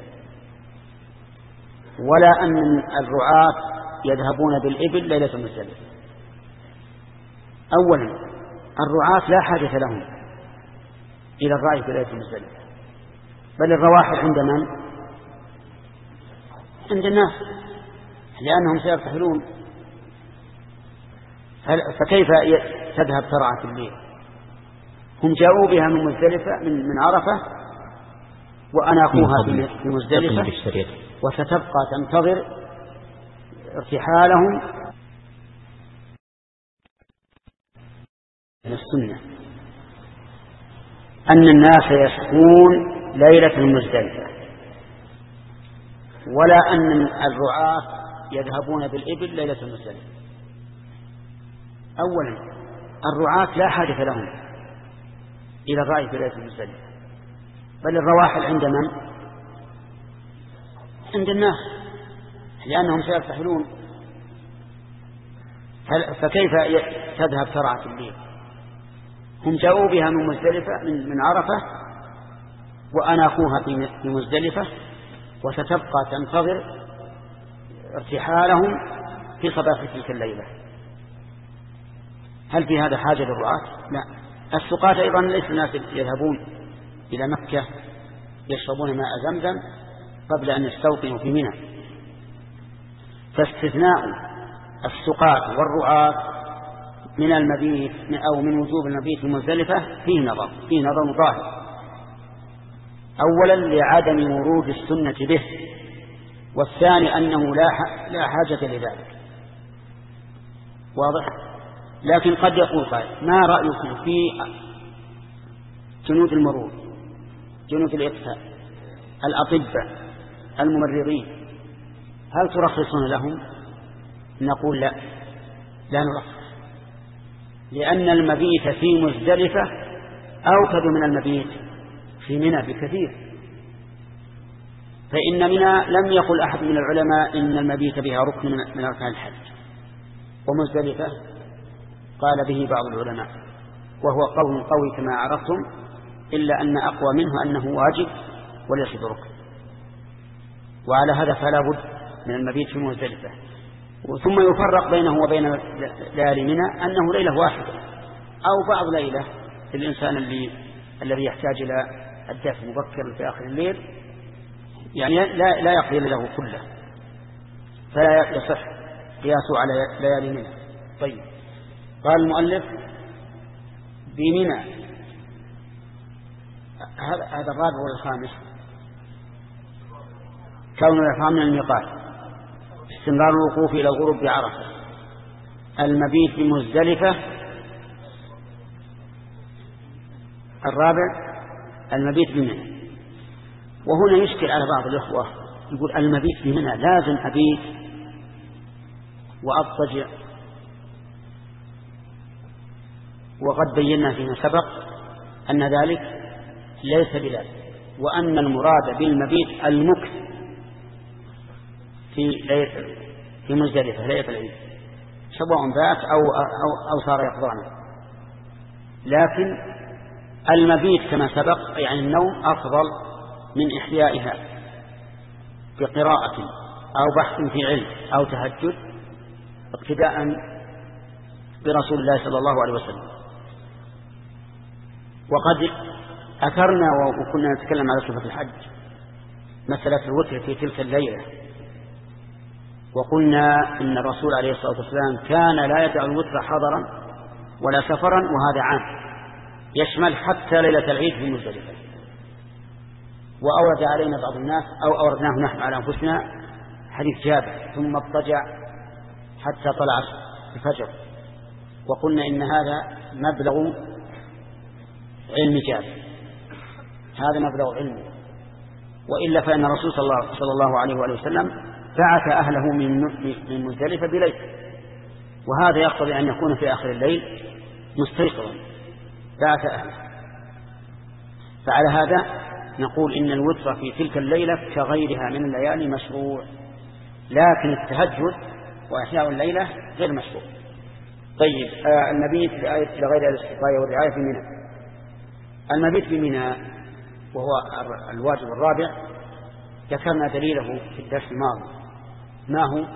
ولا أن الرعاة يذهبون بالإبل ليلة المزدلفة. أولا الرعاة لا حاجة لهم إلى الرعي في ليلة المزدلفة، بل الرواحل عند من؟ عند الناس، لأنهم سيرتحلون، فكيف تذهب ترعى في الليل؟ هم جاءوا بها من مزدلفة من, من عرفة وأناقوها في مزدلفة، وستبقى تنتظر ارتحالهم. من السنة أن الناس يسكون ليلة المزدلفة، ولا أن الرعاة يذهبون بالإبل ليلة المزدلفة. أولا الرعاة لا حاجة لهم إلى الرعي في ليلة المزدلفة، بل الرواحل عند من؟ عند الناس، لأنهم سيرتحلون، فكيف تذهب ترعى في الليل؟ هم جاءوا بها من مزدلفة من, من عرفة وأناقوها في مزدلفة، وستبقى تنتظر ارتحالهم في صباح تلك الليلة. هل في هذا حاجة للرعاة؟ لا. السقاة أيضا ليس الناس يذهبون إلى مكة يشربون ماء زمزم قبل أن يستوطنوا في منى، فاستثناء السقاة والرعاة من المبيت أو من وجوب المبيت في مزدلفة فيه نظر فيه نظر ظاهر. أولا لعدم ورود السنة به، والثاني أنه لا لا حاجة لذلك. واضح؟ لكن قد يقول قائل: ما رأيكم في جنود المرور، جنود الإطفاء، الأطباء، الممرضين، هل ترخصون لهم؟ نقول لا، لا نرخص، لأن المبيت في مزدلفة أوكد من المبيت في منى بكثير. فإن منى لم يقل أحد من العلماء إن المبيت بها ركن من أركان الحج، ومزدلفة قال به بعض العلماء، وهو قول قوي كما عرفتم، إلا أن أقوى منه أنه واجب وليس بركن. وعلى هذا فلا بد من المبيت في مزدلفة. ثم يفرق بينه وبين ليالي منى أنه ليلة واحدة أو بعض ليلة الإنسان اللي الذي يحتاج إلى الدفع مبكرا في آخر الليل، يعني لا لا يقضي له كله، فلا يصح قياسه على ليالي منى. طيب، قال المؤلف بمنى، هذا الرابع والخامس كون الإحرام من الميقات، استمرار الوقوف إلى الغروب بعرفة، المبيت بمزدلفة. الرابع المبيت بمنى. وهنا يشكل على بعض الإخوة، يقول المبيت بمنى لازم أبيت وأضطجع، وقد بينا فيما سبق أن ذلك ليس بذلك، وأن المراد بالمبيت المكث في ليلة في مزدلفة ليلة العيد، سواء بات أو, أو, أو صار يقظانا. لكن المبيت كما سبق يعني النوم أفضل من إحيائها بقراءة أو بحث في علم أو تهجد، اقتداء برسول الله صلى الله عليه وسلم. وقد أثرنا وكنا نتكلم على صفة الحج مسألة الوتر في تلك الليلة، وقلنا إن الرسول عليه الصلاة والسلام كان لا يدع الوتر حضرا ولا سفرا، وهذا عام يشمل حتى ليلة العيد في مزدلفة. وأورد علينا بعض الناس أو أوردناه نحن على أنفسنا حديث جابر: ثم اضطجع حتى طلع الفجر، وقلنا إن هذا مبلغ علم جابر، هذا مبلغ علمه، وإلا فإن الرسول صلى الله عليه وآله وسلم بعث أهله من مزدلفة بليل، وهذا يقتضي أن يكون في آخر الليل مستيقظا بعث أهله. فعلى هذا نقول إن الوتر في تلك الليلة كغيرها من الليالي مشروع، لكن التهجد وإحياء الليلة غير مشروع. طيب آه المبيت لغير الاستقاية والرعاية في منى. المبيت في منى وهو الواجب الرابع ذكرنا دليله في الدرس الماضي، ما هو؟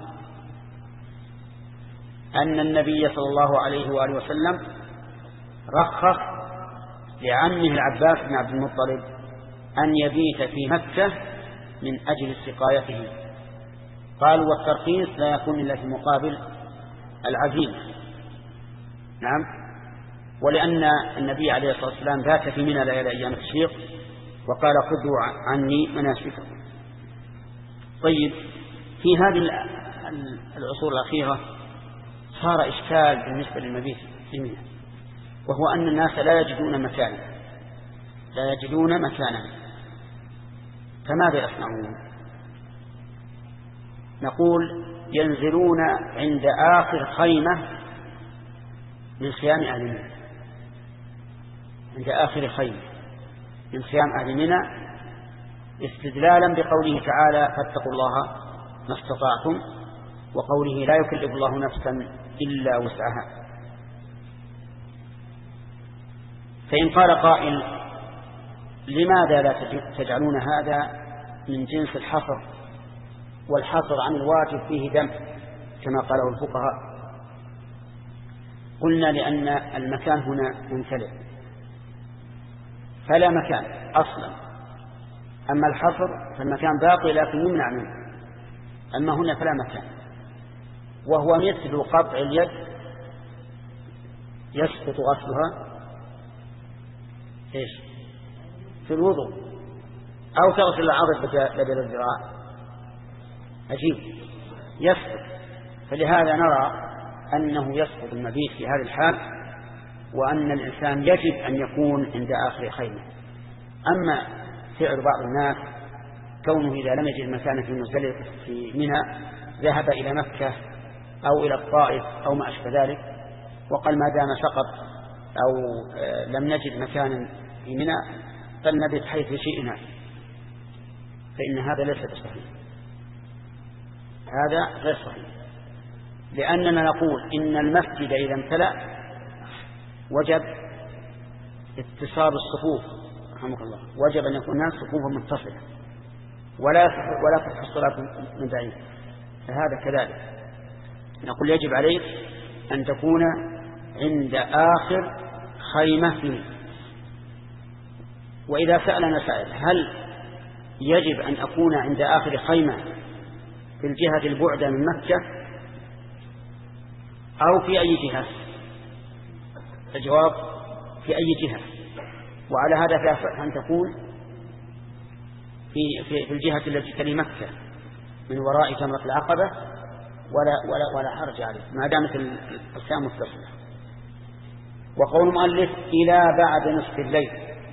أن النبي صلى الله عليه وآله وسلم رخص لعمه العباس بن عبد المطلب أن يبيت في مكة من أجل استقايته. قالوا والترخيص لا يكون إلا في مقابل العزيمة. نعم، ولأن النبي عليه الصلاة والسلام بات في منى ليالي أيام التشريق وقال خذوا عني مناسككم. طيب في هذه العصور الأخيرة صار إشكال بالنسبة للمبيت في منى، وهو أن الناس لا يجدون مكانا لا يجدون مكانا فماذا يصنعون؟ نقول ينزلون عند آخر خيمة من خيام أهل منى، عند آخر خيمة من خيام أهل منى، استدلالا بقوله تعالى فاتقوا الله ما استطعتم، وقوله لا يكلف الله نفسا إلا وسعها. فإن قال قائل لماذا لا تجعلون هذا من جنس الحصر، والحصر عن الواجب فيه دم كما قاله الفقهاء؟ قلنا لأن المكان هنا ممتلئ فلا مكان أصلا، أما الحصر فالمكان باقي لكن يمنع منه، أما هنا فلا مكان. وهو مثل قطع اليد يسقط غسلها إيش في الوضوء، أو تغسل العضد بدل الذراع، عجيب يسقط. فلهذا نرى أنه يسقط المبيت في هذه الحال، وأن الإنسان يجب أن يكون عند آخر خيمة. أما فعل بعض الناس كونه إذا لم يجد مكانا في مزدلفة في منى ذهب إلى مكة أو إلى الطائف أو ما أشبه ذلك، وقال ما دام سقط أو لم نجد مكانا في منى فلنبت حيث شئنا، فإن هذا ليس بصحيح، هذا غير صحيح. لأننا نقول إن المسجد إذا امتلأ وجب اتصال الصفوف، رحمك الله، وجب أن يكون الناس صفوفا متصلة ولا ولا تصح الصلاة من بعيد، فهذا كذلك. نقول يجب عليك أن تكون عند آخر خيمة فيه. وإذا سألنا سائل هل يجب أن أكون عند آخر خيمة في الجهة البعدة من مكة أو في أي جهة؟ الجواب في أي جهة، وعلى هذا فيصح أن تكون في, في, في الجهة التي تلي مكة من وراء جمرة العقبة، ولا, ولا, ولا حرج عليه ما دامت الخيام متصلة. وقول المؤلف إلى بعد نصف الليل،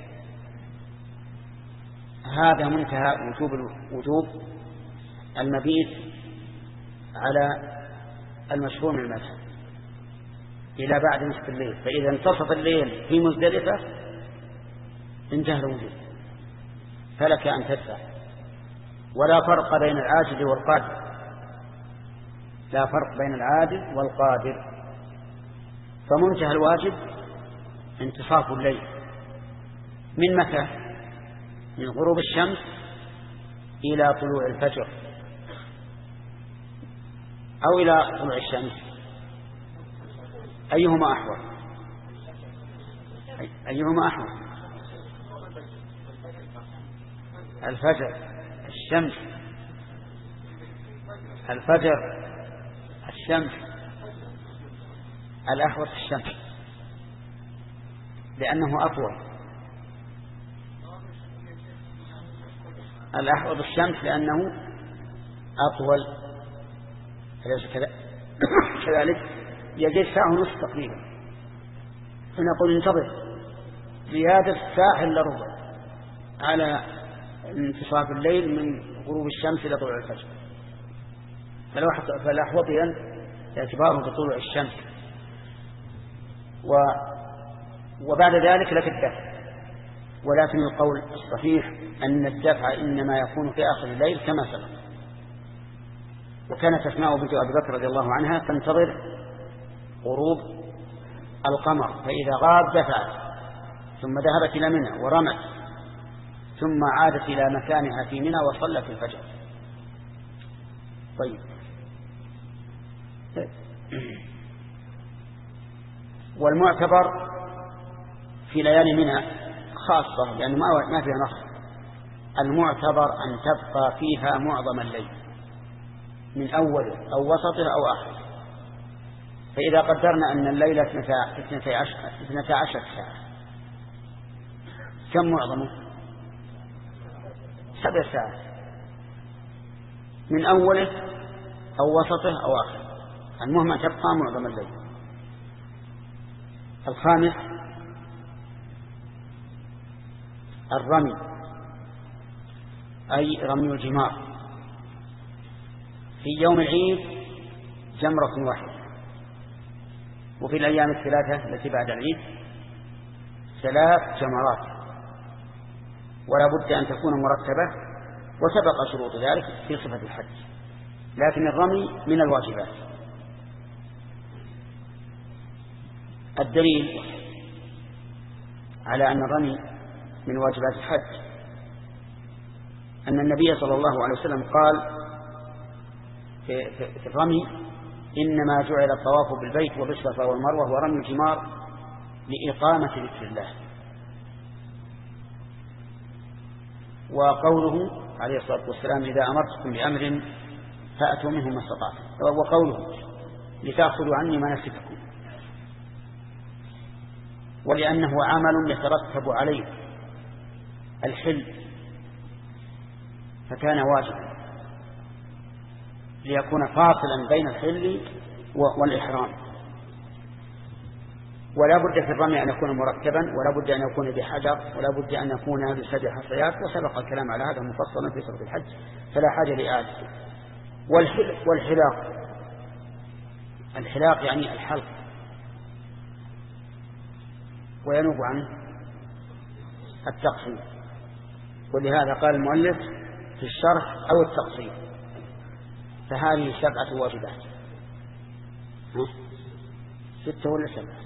هذا منتهى وجوب وجوب المبيت على المشهور من المذهب إلى بعد نصف الليل. فإذا انتصف الليل في مزدلفة انتهى الوجوب، فلك أن تدفع، ولا فرق بين العاجز والقادر، لا فرق بين العاجز والقادر. فمنتهى الواجب انتصاف الليل من متى؟ من غروب الشمس إلى طلوع الفجر أو إلى طلوع الشمس، أيهما أحوط؟ أيهما أحوط؟ الفجر الشمس الفجر الشمس الأحوط الشمس، لأنه أطول. الأحوط الشمس لأنه أطول، أليس كذلك؟ يجد ساعة ونصف تقريبا، فنقول انتظر زيادة ساعة إلا ربع على انتصاف الليل من غروب الشمس إلى طلوع الفجر. فالأحوطيا اعتباره بطلوع الشمس. و وبعد ذلك لك الدفع، ولكن القول الصحيح أن الدفع إنما يكون في آخر الليل كما سبق. وكانت أسماء بنت أبي بكر رضي الله عنها تنتظر غروب القمر، فإذا غاب دفعت، ثم ذهبت إلى منى ورمت، ثم عادت إلى مكانها في منى وصلت الفجر. طيب، والمعتبر في ليالي منى خاصة لأنه ما فيها نص، المعتبر أن تبقى فيها معظم الليل من أوله أو وسطه أو آخره. فإذا قدرنا أن الليلة اثنتي عشر ساعة، كم معظمه؟ سبع ساعات من أوله أو وسطه أو آخره، المهم أن تبقى معظم الليل. الخامس الرمي، أي رمي الجمار في يوم العيد جمرة واحدة، وفي الأيام الثلاثة التي بعد العيد ثلاث جمرات، ولا بد أن تكون مرتبة، وسبق شروط ذلك في صفة الحج. لكن الرمي من الواجبات. الدليل على أن الرمي من واجبات الحج أن النبي صلى الله عليه وسلم قال في الرمي: إنما جعل الطواف بالبيت وبالصفا والمروة ورمي الجمار لإقامة ذكر الله. وقوله عليه الصلاة والسلام: إذا أمرتكم بأمر فأتوا منه ما استطعتم. وقوله: لتأخذوا عني مناسككم. ولأنه عمل يترتب عليه الحل فكان واجبا ليكون فاصلا بين الحل والإحرام. ولا بد في الرمي أن يكون مركبا، ولا بد أن يكون بحجر، ولا بد أن يكون بسبع حصيات، وسبق الكلام على هذا مفصلا في سورة الحج فلا حاجة لإعادته. والحلاق، الحلاق يعني الحلق، وينوب عنه التقصير، ولهذا قال المؤلف في الشرح أو التقصير. فهذه سبعة واجبات، ستة ولا سبعة؟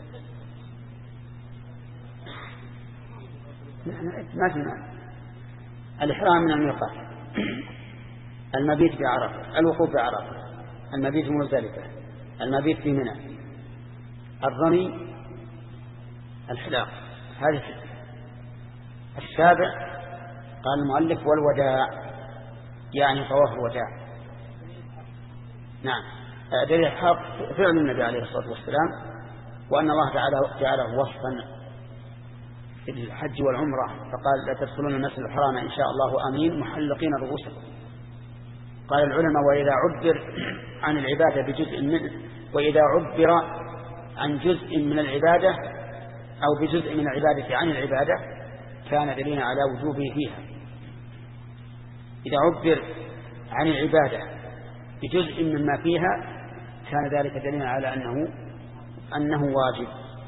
ما في معنى. الإحرام من الميقات، المبيت بعرفة، الوقوف بعرفة، المبيت مزدلفة، المبيت في منى، الرمي، الحلاق، هذه ستة. السابع قال المؤلف: والوداع، يعني طواف الوداع. نعم، دليل الحق فعل النبي عليه الصلاة والسلام، وأن الله تعالى جعله وصفا في الحج والعمرة، فقال: لا تدخلون المسجد الحرام إن شاء الله آمين محلقين رؤوسكم. قال العلماء: وإذا عبر عن العبادة بجزء منه، وإذا عبر عن جزء من العبادة أو بجزء من العبادة عن العبادة كان دليلا على وجوبه فيها. إذا عبر عن العبادة بجزء مما فيها كان ذلك دليلا على أنه أنه واجب.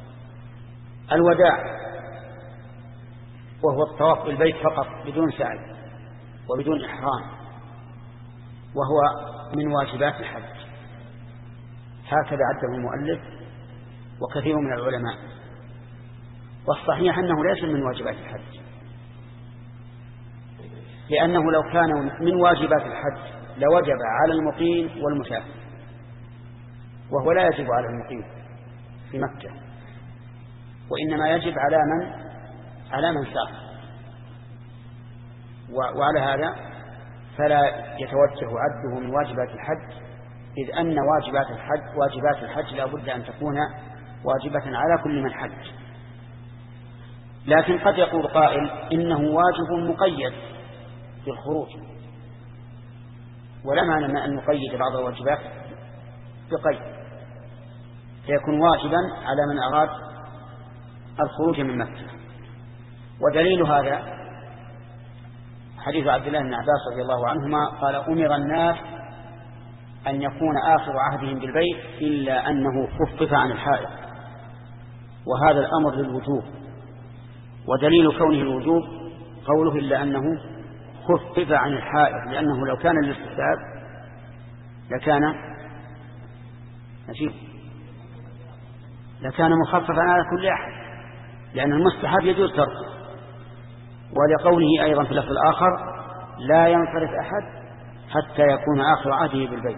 الوداع وهو الطواف بالبيت فقط بدون سعي وبدون إحرام، وهو من واجبات الحج، هكذا عده المؤلف وكثير من العلماء. والصحيح أنه ليس من واجبات الحج، لأنه لو كان من واجبات الحج لوجب على المقيم والمسافر، وهو لا يجب على المقيم في مكة، وإنما يجب على من على من سافر. وعلى هذا فلا يتوجه عده من واجبات الحج، إذ أن واجبات الحج واجبات الحج لا بد أن تكون واجبة على كل من حج. لكن قد يقول قائل: إنه واجب مقيد في الخروج، ولا معنى أن نقيد بعض الواجبات بقيد، فيكون واجبا على من أراد الخروج من مكة. ودليل هذا حديث عبد الله بن عباس رضي الله عنهما قال: أمر الناس أن يكون آخر عهدهم بالبيت إلا أنه خفف عن الحائض، وهذا الأمر للوجوب، ودليل كونه الوجوب قوله إلا أنه خفف عن الحائض، لأنه لو كان الاستحباب لكان نشيط لكان مخففا على كل أحد، لأن المستحب يجوز تركه. ولقوله أيضا في اللفظ الآخر لا ينصرف أحد حتى يكون آخر عهده بالبيت.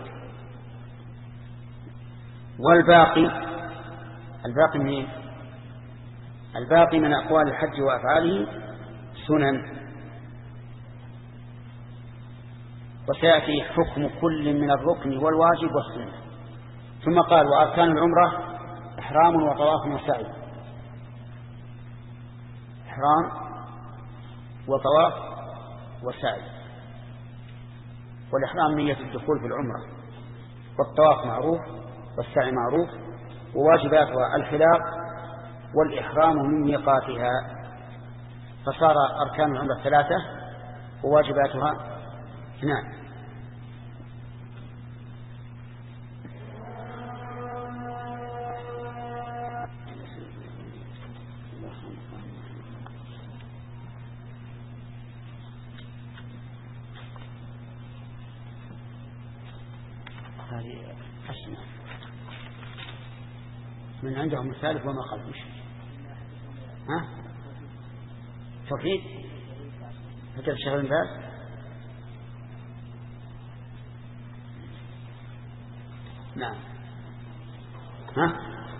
والباقي الباقي من الباقي من أقوال الحج وأفعاله سنن، وسيأتي حكم كل من الركن والواجب والسنة. ثم قال وأركان العمرة إحرام وطواف وسعي. إحرام وطواف وسعي. والإحرام نية الدخول في العمرة، والطواف معروف، والسعي معروف، وواجباتها الحلاق والإحرام من ميقاتها، فصار أركان العمرة ثلاثة وواجباتها اثنان. هذه حسنة من عندهم الثالث وما قال. ها توحيد هكذا شغل الباب. نعم. ها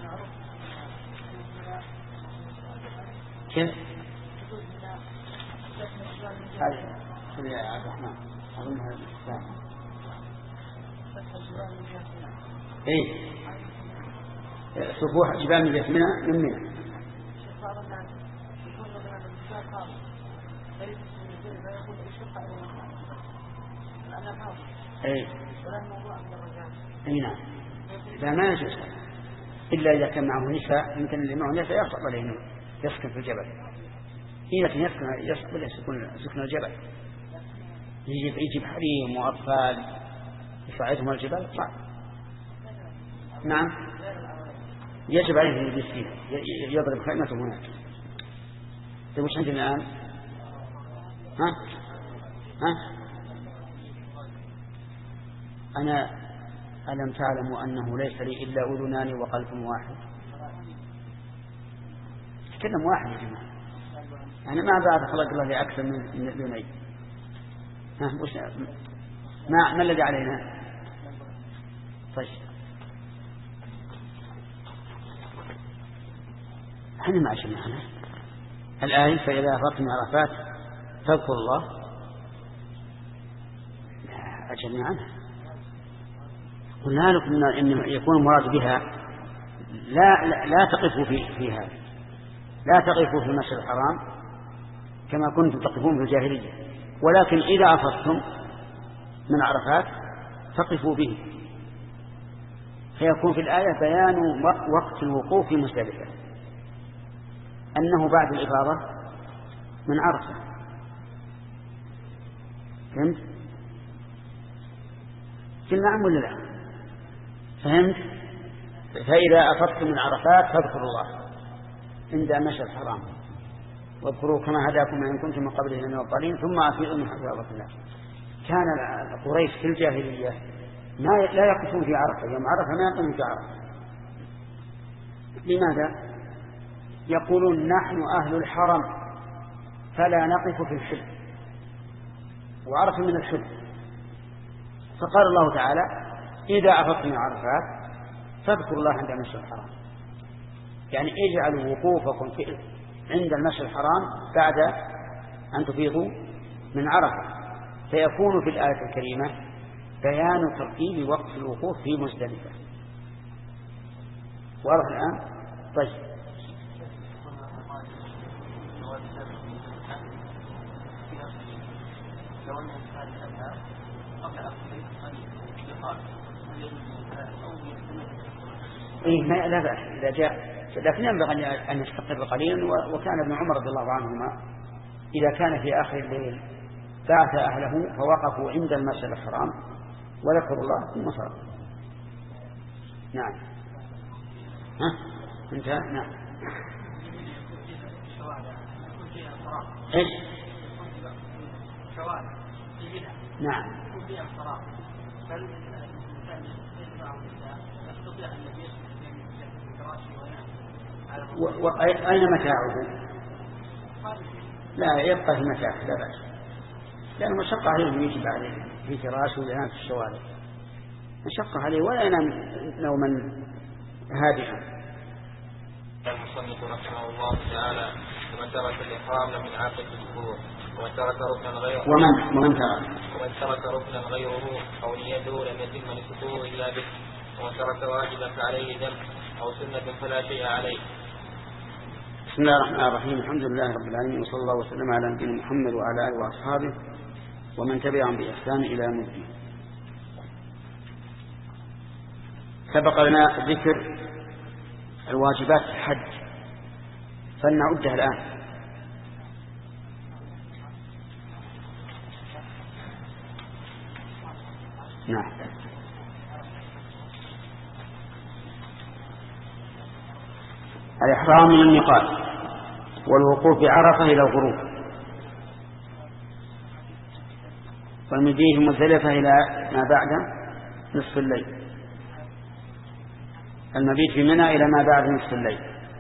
كيف هذه شو يا عبد الرحمن أظنها الثاني. ايه سفوح جبال من منى من منى. ايه اي نعم. لا ما يجوز الا اذا كان معه نساء، يمكن اللي معه نساء يخطر عليه يسكن في الجبل. إيه لكن يسكن يسكن يسكن سكن الجبل، يجيب يجيب حريم واطفال يصعدهم الجبال صعب. نعم يجب عليه أن يجلس فيها، يضرب خيمته هناك. طيب وش عندنا الآن؟ ها ها أنا ألم تعلموا أنه ليس لي إلا أذنان وقلب واحد؟ تكلم واحد يا جماعة، أنا ما بعد خلق الله لي أكثر من أذنين. ها وش ما ما الذي علينا؟ طيب احنا ما عشنا الآية فإذا أفضت من عرفات فاذكروا الله. أجبنا عنها، قلنا لكم إن يكون المراد بها لا لا, لا تقفوا في فيها لا تقفوا في المسجد الحرام كما كنتم تقفون في الجاهلية، ولكن إذا أفضتم من عرفات فقفوا به، فيكون في الآية بيان وقت الوقوف في مزدلفة، أنه بعد الإفاضة من عرفة. فهمت؟ قلنا نعم ولا لا؟ فهمت؟ فإذا أفضتم من عرفات فاذكروا الله عند المشعر الحرام واذكروا كما هداكم إن كنتم من قبله من الضالين ثم أفيضوا من حفاظة الله. كان قريش في الجاهلية ما لا يقفون في عرفة، يوم عرفة ما يقفون في عرفة. لماذا؟ يقولون نحن أهل الحرم فلا نقف في الحل، وعرف من الحل. فقال الله تعالى إذا أفضتم من عرفات فاذكروا الله عند المشعر الحرام، يعني اجعلوا وقوفكم في عند المشعر الحرام بعد أن تفيضوا من عرفة، فيكون في الآية الكريمة بيان ترتيب وقت الوقوف في مزدلفة. واضح الآن؟ طيب إيه ما لا بأس إذا جاء، لكن ينبغي أن يستقر قليلا. وكان ابن عمر رضي الله عنهما إذا كان في آخر الليل بعث أهله فوقفوا عند المسجد الحرام وذكر الله ثم صار. نعم. ها انتهى. نعم. ايش؟ نعم. وأين متاعه؟ لا يبقى في متاعه لا بأس، لأن مشقة عليه يجب عليه في فراشه وينام في الشوارع، مشقة عليه ولا ينام نوما هادئا. المصنف رحمه الله تعالى: ومن ترك الإحرام لم يعاقب الشهور، ومن ترك ركنا غيره ومن ومن ترك ومن ترك ركنا غيره أو نيته لم يتم لسقوطه إلا به، ومن ترك واجبا فعليه دم أو سنة فلا شيء عليه. بسم الله الرحمن الرحيم. الحمد لله رب العالمين، وصلى الله وسلم على نبينا محمد وعلى آله وأصحابه ومن تبعهم بإحسان إلى يوم الدين. سبق لنا ذكر الواجبات في الحج، فلنعدها الآن. نعم. الإحرام من الميقات، والوقوف بعرفة إلى الغروب، والمجيء من مزدلفة إلى ما بعد نصف الليل، المبيت في منى إلى ما بعد نصف الليل،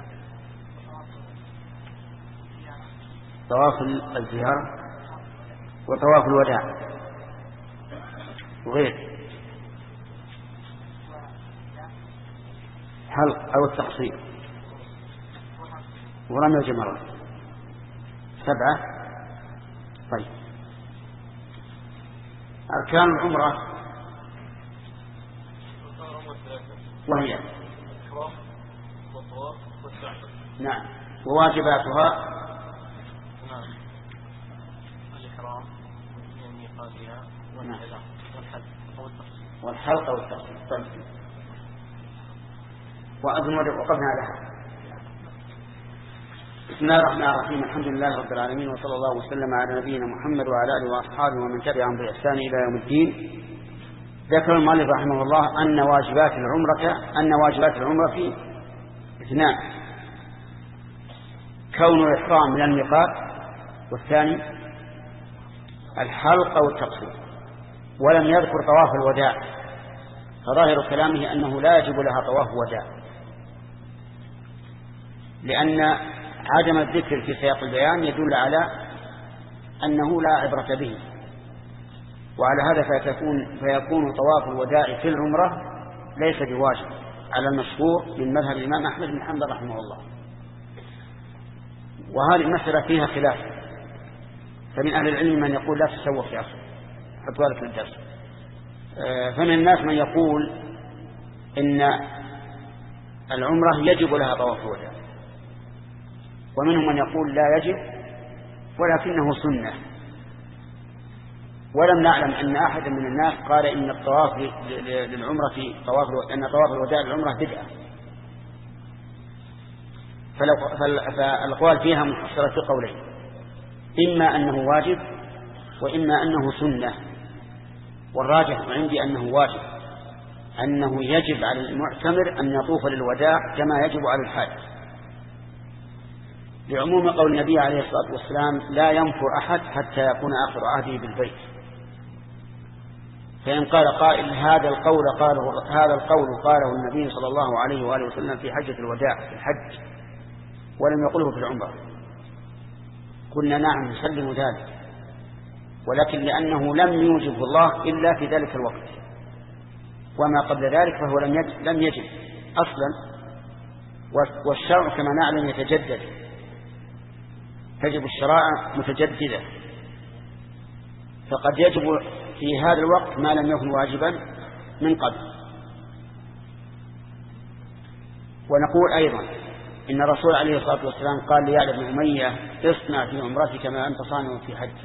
طواف الزيارة وطواف الوداع وغير حلق أو التقصير ورمي الجمرات. سبعة. طيب، أركان العمرة وهي نعم، وواجباتها نعم الإحرام من ميقاتها والحلق أو التقصير. طيب، وأظن وقفنا لها. بسم الله الرحمن الرحيم. الحمد لله رب العالمين، وصلى الله وسلم على نبينا محمد وعلى آله وأصحابه ومن تبعهم بإحسان إلى يوم الدين. ذكر المؤلف رحمه الله أن واجبات العمرة أن واجبات العمرة اثنان: كون الإحرام من الميقات، والثاني الحلق أو التقصير. ولم يذكر طواف الوداع، فظاهر كلامه أنه لا يجب لها طواف وداع، لأن عدم الذكر في سياق البيان يدل على أنه لا عبرة به، وعلى هذا فيكون, فيكون طواف الوداع في العمرة ليس بواجب على المشهور من مذهب الإمام أحمد بن حنبل رحمه الله. وهذه المسألة فيها خلاف، فمن أهل العلم من يقول لا تسوى في أصل حطوا لك الدرس. فمن الناس من يقول إن العمرة يجب لها طواف الوداع، ومنهم من يقول لا يجب ولكنه سنة. ولم نعلم أن أحد من الناس قال إن الطواف للعمرة في طواف أن طواف الوداع للعمرة بدعة، فالأقوال فيها محصرة في قولين: إما أنه واجب وإما أنه سنة. والراجح عندي أنه واجب، أنه يجب على المعتمر أن يطوف للوداع كما يجب على الحاج، لعموم قول النبي عليه الصلاة والسلام: لا ينفر أحد حتى يكون آخر عهده بالبيت. فإن قال قائل هذا القول قاله هذا القول قاله النبي صلى الله عليه وآله وسلم في حجة الوداع في الحج ولم يقله في العمرة، قلنا نعم نسلم ذلك، ولكن لأنه لم يوجبه الله إلا في ذلك الوقت، وما قبل ذلك فهو لم يجب, لم يجب أصلا. والشرع كما نعلم يتجدد، تجب الشرائع متجددة، فقد يجب في هذا الوقت ما لم يكن واجبا من قبل. ونقول أيضا إن الرسول عليه الصلاة والسلام قال ليعلى بن أمية: اصنع في عمرتك ما أنت صانع في حج.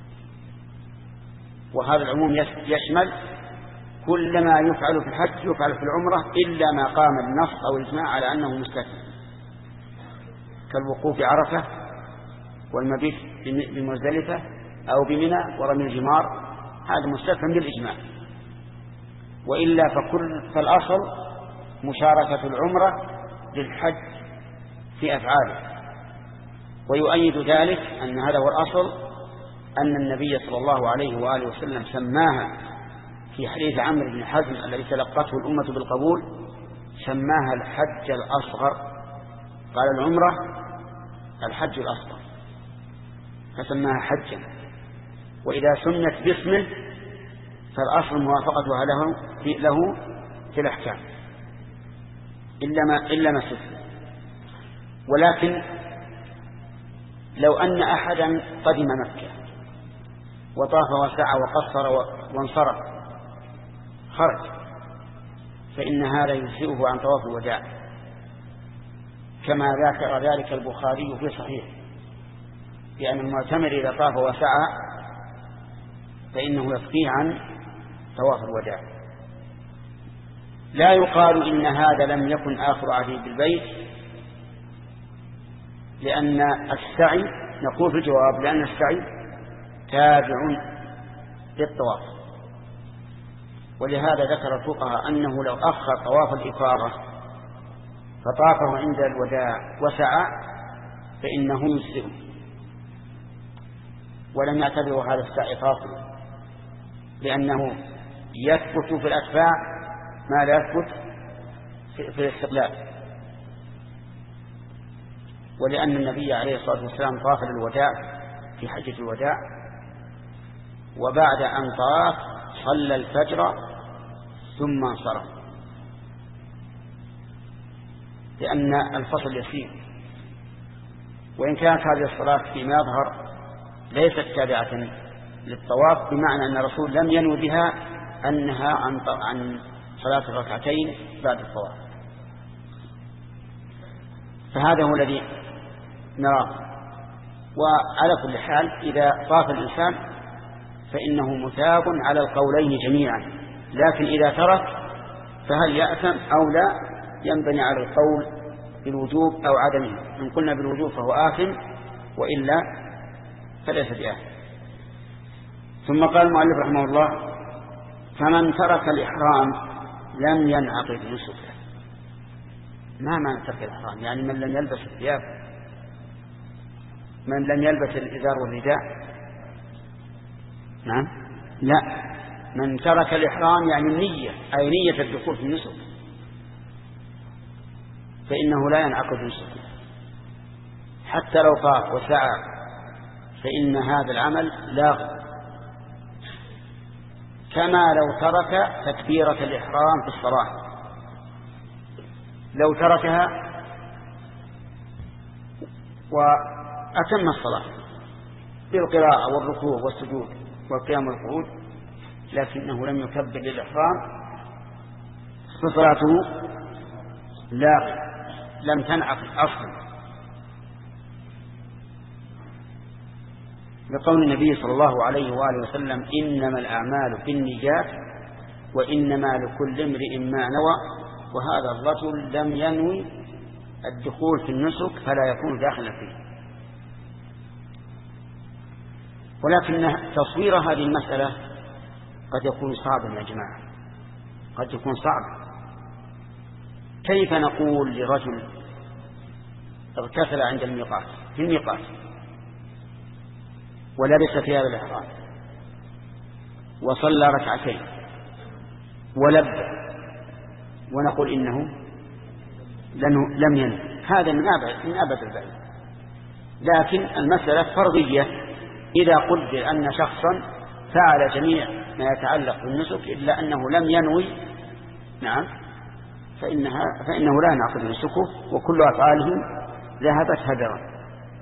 وهذا العموم يشمل كل ما يفعل في الحج يفعل في العمرة إلا ما قام النص أو الإجماع على أنه مستثنى، كالوقوف عرفة والمبيت بمزدلفة أو بمنى ورمي الجمار، هذا مستثنى بالإجماع. وإلا فكل فالأصل مشاركة العمرة للحج في أفعاله. ويؤيد ذلك أن هذا هو الأصل، أن النبي صلى الله عليه وآله وسلم سماها في حديث عمرو بن حزم الذي تلقته الأمة بالقبول، سماها الحج الأصغر، قال العمرة الحج الأصغر فسماها حجا. وإذا سمت باسمه فالأصل موافقتها له في, له في الأحكام إلا ما, إلا ما استثنى. ولكن لو أن أحدا قدم مكة وطاف وسعى وقصر وانصرف خرج، فإن هذا يجزئه عن طواف الوداع، كما ذكر ذلك البخاري في صحيح، لأن المعتمر إذا طاف وسعى فإنه يكفيه عن طواف الوداع. لا يقال إن هذا لم يكن آخر عهده بالبيت، لأن السعي، نقول في الجواب لأن السعي تابع للطواف. ولهذا ذكر الفقهاء أنه لو أخر طواف الإفاضة فطافه عند الوداع وسعى فإنه يجزئه، ولم يعتبروا هذا السعي فاصلا، لأنه يثبت في الأتباع ما لا يثبت في الاستقلال. ولأن النبي عليه الصلاة والسلام طاف للوداع في حجة الوداع، وبعد أن طاف صلى الفجر ثم انصرف، لأن الفصل يسير. وإن كانت هذه الصلاة فيما يظهر ليست تابعة للطواف، بمعنى أن الرسول لم ينوي بها أنها عن عن صلاة الركعتين بعد الطواف. فهذا هو الذي نراه. وعلى كل حال إذا طاف الإنسان فإنه مثاب على القولين جميعا، لكن إذا ترك فهل يأثم أو لا ينبني على القول بالوجوب أو عدمه. إن قلنا بالوجوب فهو آثم، وإلا فليس بآثم. ثم قال المؤلف رحمه الله: فمن ترك الإحرام لم ينعقد نسكه. ما معنى ترك الإحرام؟ يعني من لم يلبس الثياب، من لم يلبس الإزار والرداء؟ نعم، لا، من ترك الإحرام يعني النية، أي نية الدخول في النسك، فإنه لا ينعقد نسكه حتى لو طاف وسعى، فإن هذا العمل لاغ، كما لو ترك تكبيرة الإحرام في الصلاة. لو تركها وأتم الصلاة بالقراءة والركوع والسجود والقيام والقعود، لكنه لم يكبر للإحرام، فصلاته لاغ، لم تنعقد أصلا، لقول النبي صلى الله عليه وآله وسلم: إنما الأعمال بالنيات وإنما لكل امرئ ما نوى. وهذا الرجل لم ينوي الدخول في النسك فلا يكون داخلا فيه. ولكن تصوير هذه المسألة قد يكون صعبا يا جماعة، قد يكون صعبا. كيف نقول لرجل اغتسل عند الميقات في الميقات ولبس ثياب الإحرام وصلى ركعتين ولبى، ونقول إنه لم ينوي؟ هذا من أبعد من أبعد البعيد. لكن المسألة فرضية، إذا قدر أن شخصا فعل جميع ما يتعلق بالنسك إلا أنه لم ينوي، نعم، فإنها فإنه لا ينعقد نسكه، وكل أفعاله ذهبت هدرا.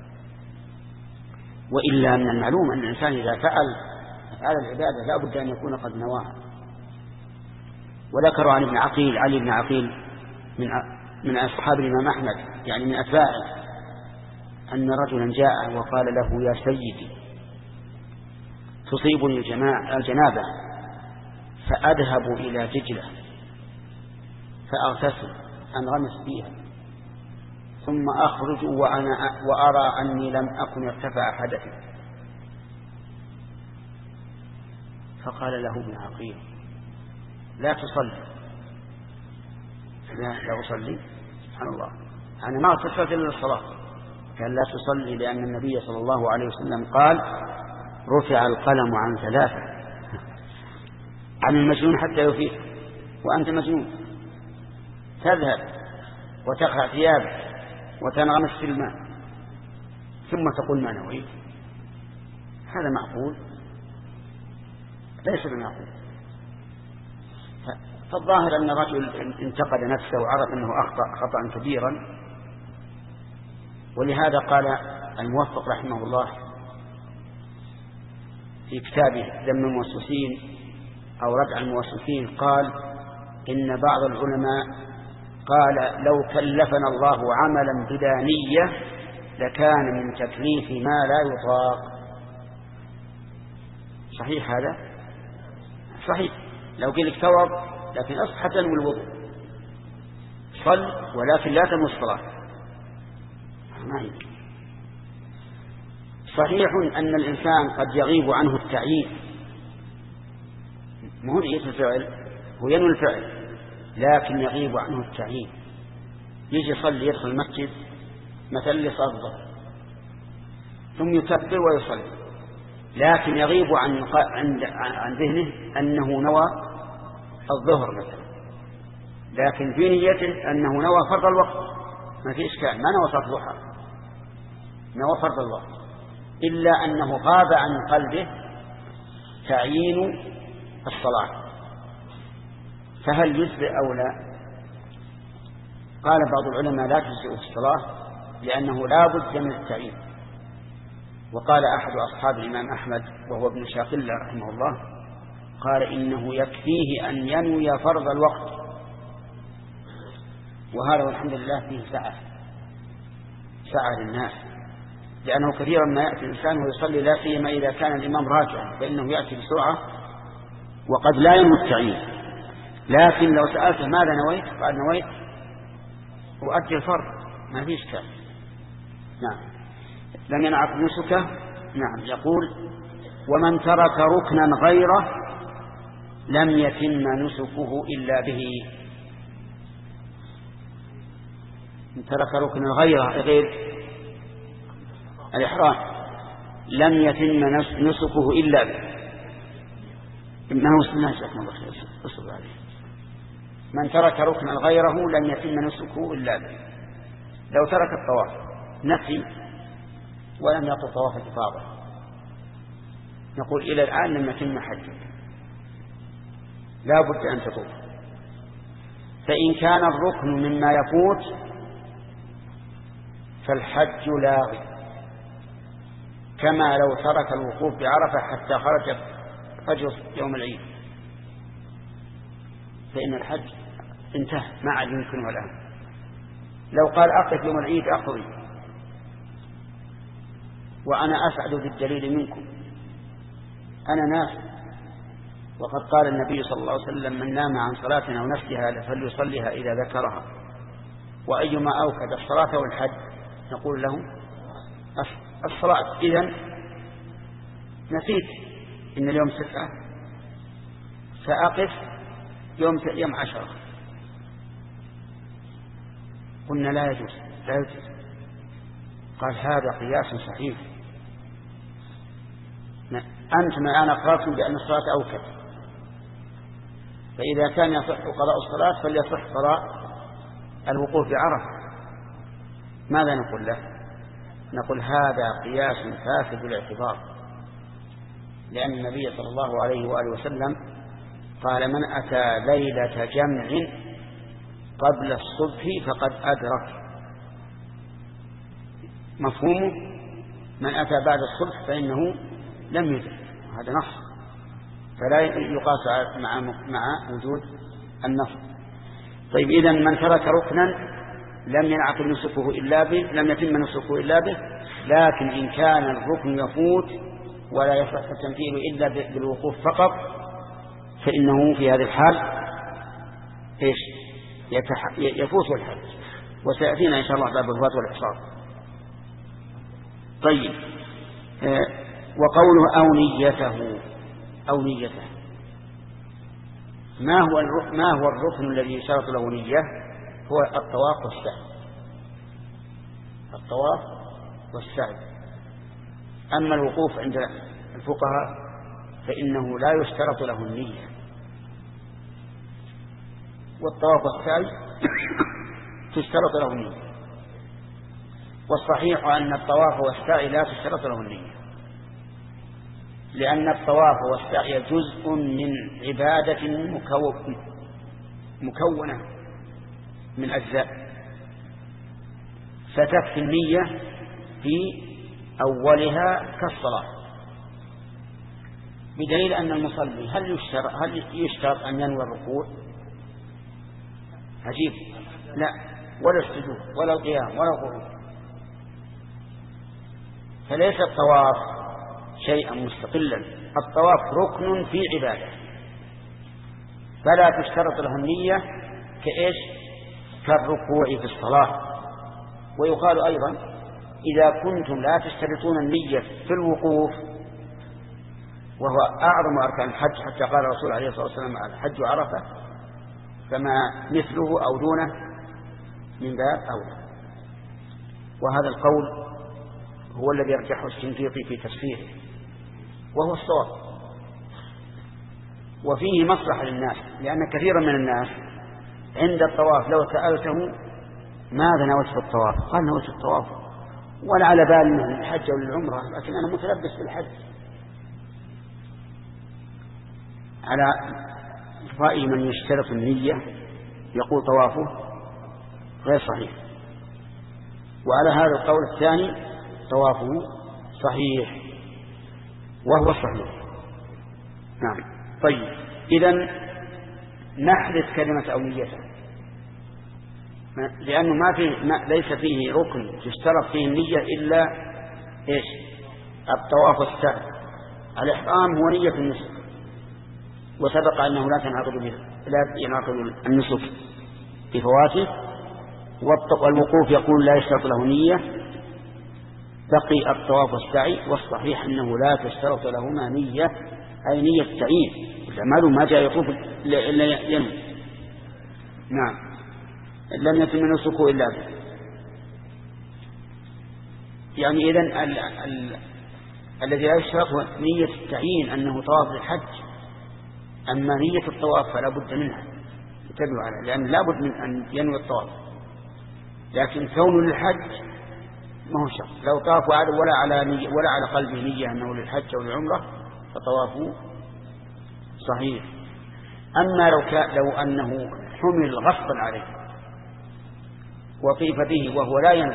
وإلا من المعلوم أن الإنسان إذا فعل أفعال العبادة لا بد أن يكون قد نواها. وذكروا عن ابن عقيل، علي بن عقيل من من أصحاب الإمام أحمد، يعني من أتباعه، أن رجلا جاء وقال له: يا سيدي، تصيبني الجنابة فأذهب إلى دجلة فأغتسل أنغمس فيها ثم أخرج وأنا وأرى أني لم أكن ارتفع حدثي. فقال له ابن عقيل: لا تصلي. لا, لا أصلي سبحان الله، أنا ما أتصلت إلا الصلاة. قال لا تصلي لأن النبي صلى الله عليه وسلم قال رفع القلم عن ثلاثة، عن المجنون حتى يفيق، وأنت مجنون تذهب وتقع ثيابك وتنغمس في الماء ثم تقول ما نويت، هذا معقول؟ ليس بمعقول. فالظاهر أن الرجل انتقد نفسه وعرف أنه أخطأ خطأ كبيرا، ولهذا قال الموفق رحمه الله في كتابه ذم الموسوسين أو ردع الموسوسين، قال إن بعض العلماء قال لو كلفنا الله عملا بلا نية لكان من تكليف ما لا يطاق. صحيح هذا؟ صحيح. لو قيل لك توض لكن أصح تنوي الوضوء، صل ولكن لا تنوي الصلاة، ما يمكن. صحيح أن الإنسان قد يغيب عنه التعيين، ما هو نية الفعل، هو ينوي الفعل لكن يغيب عنه التعيين. يجي يصلي يدخل المسجد مثلا لصلاة الظهر ثم يكبر ويصلي، لكن يغيب عن عن عن ذهنه أنه نوى الظهر مثلا، لكن في نيته أنه نوى فرض الوقت، ما في إشكال، ما نوى صلاة الضحى، نوى فرض الوقت، إلا أنه غاب عن قلبه تعيين الصلاة، فهل يجزئ أو لا؟ قال بعض العلماء لا تجزئ الصلاة لأنه لا بد من التعيين. وقال أحد أصحاب الإمام أحمد وهو ابن شاقلة رحمه الله قال إنه يكفيه أن ينوي فرض الوقت، وهذا والحمد لله فيه سعة سعة للناس، لأنه كثيرا ما يأتي الإنسان ويصلي لا سيما إذا كان الإمام راجعا فإنه يأتي بسرعة وقد لا ينوي التعيين. لكن لو سألته ماذا نويت قال نويت وأدي الفرض، ما فيه إشكال. نعم. لم ينعق نسكه. نعم. يقول ومن ترك ركنا غيره لم يتم نسكه إلا به. من ترك ركنا غيره غير الإحرام لم يتم نسكه إلا به. ما هو الناس أكمل الله أصبر عليه. من ترك ركنا غيره لم يتم نسكه إلا به. لو ترك الطواف نفي ولم يقل طواف الإفاضة نقول إلى الآن لم يتم حجك، لا بد أن تطوف. فإن كان الركن مما يفوت فالحج لاغي، كما لو ترك الوقوف بعرفة حتى خرج فجر يوم العيد فإن الحج انتهى ما عاد يمكنه الآن. لو قال أقف يوم العيد أقضي وأنا أسعد بالدليل منكم، أنا ناس، وقد قال النبي صلى الله عليه وسلم من نام عن صلاة أو نسيها فليصليها إذا ذكرها، وأيما أوكد الصلاة والحج نقول له الصلاة. إذن نسيت إن اليوم تسعة سأقف يوم يوم عشرة، قلنا لا يجوز لا يجوز. قال هذا قياس صحيح، أنتم الآن أقررتم بأن الصلاة أوكد، فإذا كان يصح قضاء الصلاة فليصح قضاء الوقوف بعرفة. ماذا نقول له؟ نقول هذا قياس فاسد الاعتبار، لأن النبي صلى الله عليه وآله وسلم قال من أتى ليلة جمع قبل الصبح فقد أدرك. مفهومه من أتى بعد الصبح فإنه لم يدرك، هذا نص، فلا يقاس مع مع وجود النص. طيب إذن من ترك ركنا لم ينعقد نسكه إلا به، لم يتم نسكه إلا به، لكن إن كان الركن يفوت ولا يصح التمثيل إلا بالوقوف فقط فإنه في هذه الحال إيش يفوت الحج، وسيأتينا إن شاء الله باب الفوات والإحصار. طيب آه وقوله أو نيته أو نيته ما هو ما هو الركن الذي يشترط له نية؟ هو الطواف والسعي. الطواف والسعي. أما الوقوف عند الفقهاء فإنه لا يشترط له النية، والطواف والسعي تشترط له النية. والصحيح أن الطواف والسعي لا تشترط له النية، لأن الطواف والسعي جزء من عبادة مكونة من أجزاء، فتكفي النية في أولها كالصلاة، بدليل أن المصلي هل يشترط, هل يشترط أن ينوي الركوع؟ عجيب، لا، ولا السجود ولا القيام ولا القعود. فليس الطواف شيئا مستقلا، الطواف ركن في عبادة فلا تشترط له النية كإيش؟ كالركوع في الصلاة. ويقال أيضا إذا كنتم لا تشترطون النية في الوقوف وهو أعظم أركان الحج، حتى قال الرسول عليه الصلاة والسلام الحج عرفة، فما مثله أو دونه من باب أولى. وهذا القول هو الذي يرجحه الشنقيطي في تفسيره وهو الصواب، وفيه مصلحة للناس، لأن كثيرا من الناس عند الطواف لو سألته ماذا نويت في الطواف؟ قال نويت الطواف ولا على بال من الحج أو العمرة، لكن أنا متلبس بالحج. على رأي من يشترط النية يقول طوافه غير صحيح، وعلى هذا القول الثاني طوافه صحيح وهو صحيح. نعم. طيب، إذن نحذف كلمة أو نيته، لأنه ما فيه ما ليس فيه ركن تشترط فيه النية إلا إيش؟ الطواف والسعي. الإحرام هو نية النسك، وسبق أنه لا تنعقد لا ينعقد النسك بفواته، والوقوف يقول لا يشترط له نية، بقي الطواف والسعي، والصحيح أنه لا تشترط لهما نية، أي نية تعيين. معلوم ما جاء يطوف إلا ينوي. نعم، لم يتم نسكه إلا به. يعني إذن ال ال الذي لا يشترط نية التعيين أنه طواف الحج، أما نية الطواف فلا بد منها، يتبع على، لأن لا بد من أن ينوي الطواف، لكن كون للحج ما هو شرط. لو طاف ولا على نية ولا على قلبه نية أنه للحج أو للعمرة فطوافه صحيح. أما لو كان لو أنه حمل غصبا عليه وطيف به وهو لا ينوي،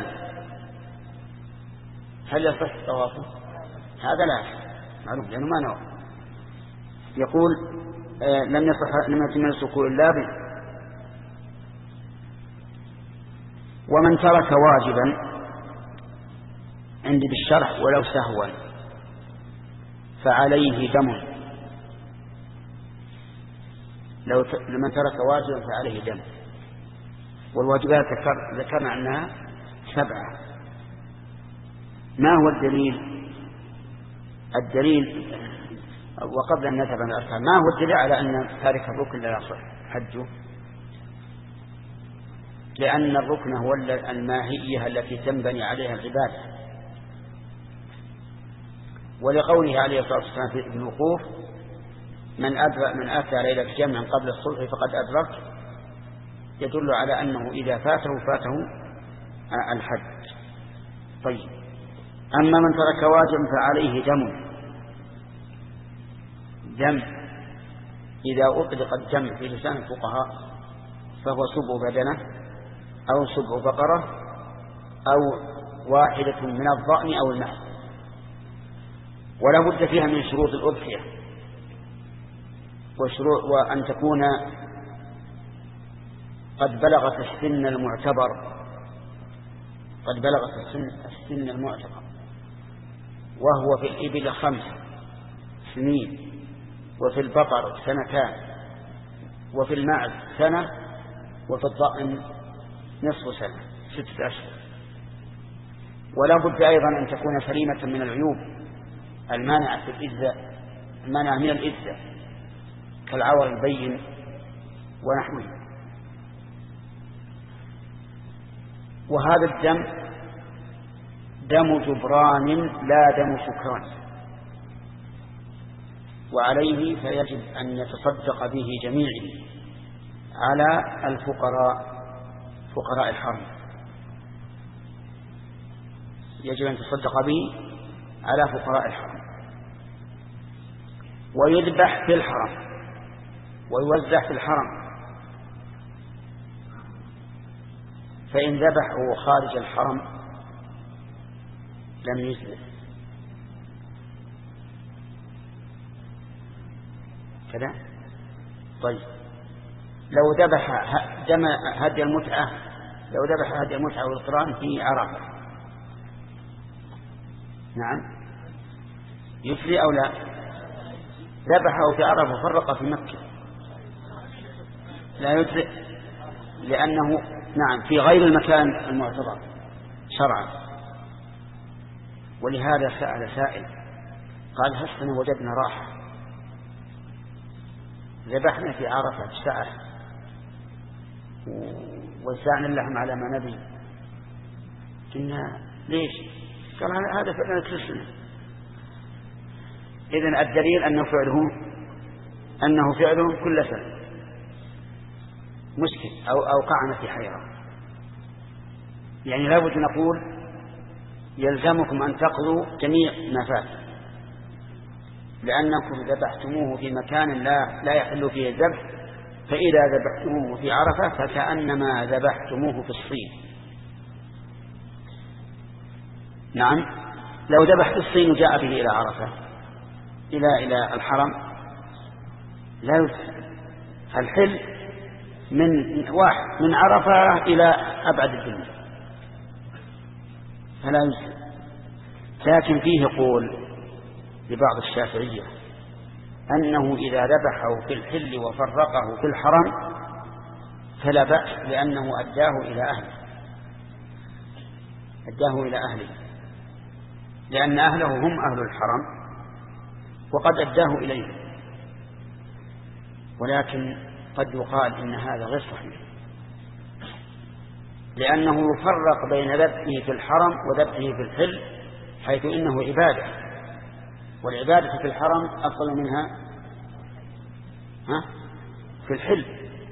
هل يصح طوافه؟ هذا لا معلوم، لأنه ما نوى. يقول آه لم يصح لم يتم نسكه إلا به. ومن ترك واجبا عندي بالشرح ولو سهوا فعليه دم. لو ت... لمن ترك واجبا فعليه دم. والواجبات ذكر... ذكرنا أنها سبعة. ما هو الدليل؟ الدليل وقبل أن نذهب عن الأركان، ما هو الدليل على أن تارك الركن لا يصح حجه؟ لأن الركن هو الماهية التي تنبني عليها العبادة، ولقوله عليه الصلاة والسلام في الوقوف من أدرك من أتى ليلة جمع قبل الصبح فقد أدرك، يدل على أنه إذا فاته فاته الحج. طيب، أما من ترك واجب فعليه دم. دم إذا أطلق الدم في لسان الفقهاء فهو سبع بدنة أو سبع بقرة أو واحدة من الضأن أو المعز، ولا بد فيها من شروط الأضحية، وشروط وأن تكون قد بلغت السن المعتبر قد بلغت السن, السن المعتبر وهو في الإبل خمس سنين، وفي البقر سنتان، وفي المعز سنة، وفي الضأن نصف سنة، ستة أشهر. ولا بد أيضا أن تكون سليمة من العيوب المانعة في الإجزاء، المانعة من الإجزاء، كالعور البين ونحوه. وهذا الدم دم جبران لا دم شكران، وعليه فيجب أن يتصدق به جميعا على الفقراء فقراء الحرم، يجب أن يتصدق به على فقراء الحرم، ويذبح في الحرم ويوزع في الحرم. فإن ذبحه خارج الحرم لم يجزئ كذا. طيب لو ذبح دم هدي المتعة لو ذبح هدي المتعة والقران في عرفة، نعم يجزي أو لا؟ ذبحه في عرفة وفرق في مكة لا يجزئ، لأنه نعم في غير المكان المعتبر شرعا. ولهذا سأل سائل قال هل وجدنا راحة ذبحنا في عرفة ساعة ووزعنا اللحم على ما نبي، قلنا ليش؟ قال هذا فعلا كرسنا. إذن الدليل أنه فعله أنه فعله كل سنة مشكل أو أوقعنا في حيرة. يعني لابد نقول يلزمكم أن تقضوا جميع ما فات، لأنكم ذبحتموه في مكان لا لا يحل فيه الذبح، فإذا ذبحتموه في عرفة فكأنما ذبحتموه في الصين. نعم لو ذبح في الصين وجاء به إلى عرفة إلى إلى الحرم لا يجزئ. الحل من واحد من عرفة إلى أبعد الدنيا فلا يجزئ. لكن فيه قول لبعض الشافعية أنه إذا ذبحه في الحل وفرقه في الحرم فلا بأس، لأنه أداه إلى أهله أداه إلى أهله لأن أهله هم أهل الحرم وقد أداه إليه. ولكن قد يقال إن هذا غير صحيح، لأنه يفرق بين ذبحه في الحرم وذبحه في الحل، حيث إنه عبادة، والعبادة في الحرم أفضل منها ها في الحل.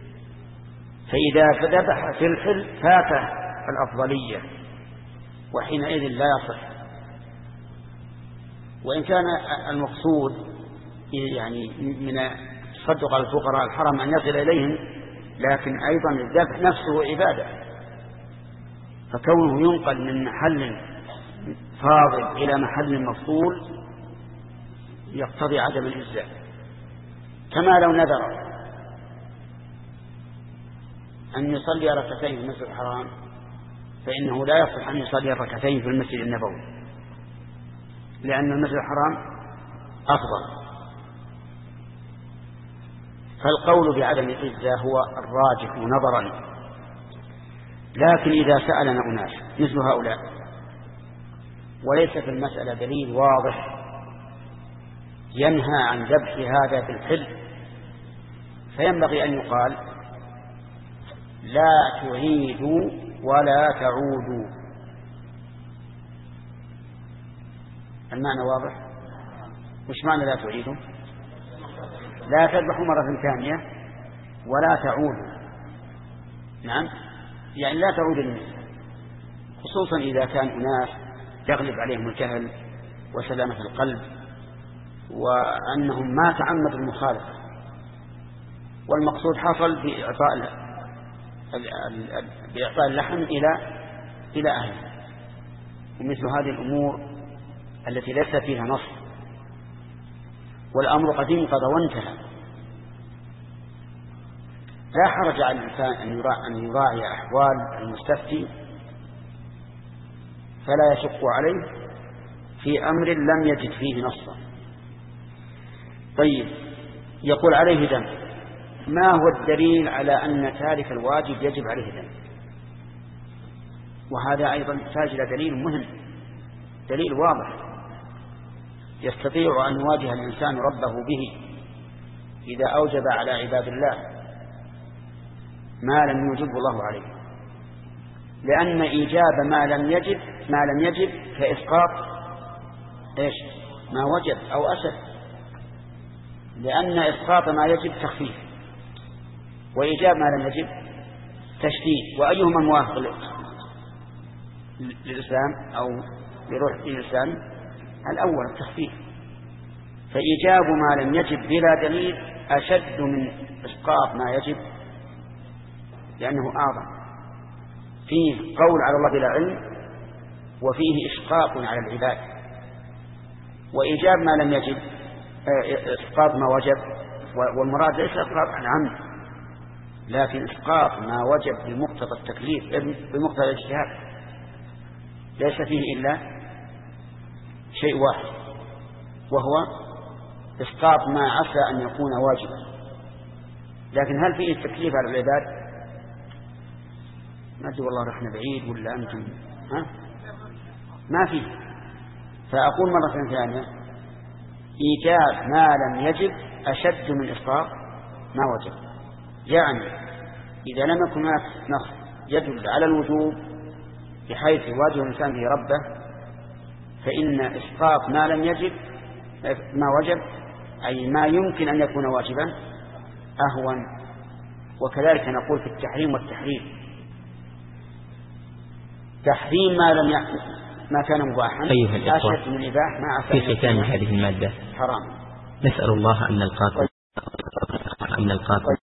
فإذا ذبح في الحل فاته الأفضلية وحينئذ لا يصح. وإن كان المقصود يعني من تصدق على الفقراء الحرم أن يصل إليهم، لكن أيضا الذبح نفسه عبادة، فكونه ينقل من محل فاضل إلى محل مفضول يقتضي عدم الإجزاء. كما لو نذر أن يصلي ركعتين في المسجد الحرام فإنه لا يصح أن يصلي ركعتين في المسجد النبوي، لأن المسجد الحرام أفضل. فالقول بعدم الإجزاء هو الراجح نظرا. لكن إذا سألنا أناس مثل هؤلاء وليس في المسألة دليل واضح ينهى عن ذبح هذا في الحل، فينبغي أن يقال لا تعيدوا ولا تعودوا. المعنى واضح؟ وش معنى لا تعيدوا؟ لا تذبحوا مرة ثانية ولا تعودوا. نعم يعني لا تعودوا للنساء، خصوصا إذا كان أناس يغلب عليهم الجهل وسلامة القلب وأنهم ما تعمدوا المخالفة، والمقصود حصل بإعطاء بإعطاء اللحم إلى إلى أهله. ومثل هذه الأمور التي ليس فيها نص والأمر قد انقضى وانتهى لا حرج على الإنسان أن يراعي أحوال المستفتي، فلا يشق عليه في أمر لم يجد فيه نصا. طيب يقول عليه دم، ما هو الدليل على أن تارك الواجب يجب عليه دم؟ وهذا أيضا يحتاج إلى دليل مهم، دليل واضح يستطيع أن يواجه الإنسان ربه به إذا أوجب على عباد الله ما لم يوجبه الله عليه، لأن إيجاب ما لم يجب ما لم يجب كإسقاط إيش ما وجب أو أشد، لأن إسقاط ما يجب تخفيف، وإيجاب ما لم يجب تشديد. وأيهما موافق للإسلام أو لروح الإسلام؟ الأول التخفيف. فإيجاب ما لم يجب بلا دليل أشد من إسقاط ما يجب، لأنه أعظم، فيه قول على الله بلا علم وفيه إشقاق على العباد. وإيجاب ما لم يجب إسقاط ما وجب، والمراد ليس إسقاط عن عمد، لكن إسقاط ما وجب بمقتضى التكليف بمقتضى الاجتهاد، ليس فيه إلا شيء واحد، وهو إسقاط ما عسى أن يكون واجبا. لكن هل فيه التكليف على العباد؟ ما أدري والله رحنا بعيد ولا أنتم ها؟ ما فيه. فأقول مرة ثانية إيجاب ما لم يجب أشد من إسقاط ما وجب. يعني إذا لم يكن هناك نص يدل على الوجوب بحيث يواجه الإنسان به ربه، فإن إسقاط ما لم يجب ما وجب أي ما يمكن أن يكون واجبا أهون. وكذلك نقول في التحريم والتحريم، تحريم ما لم يكن ما كان مباحا أشد من إباح ما عسى. في ختام هذه المادة حرام. نسأل الله أن نلقاكم أن نلقاكم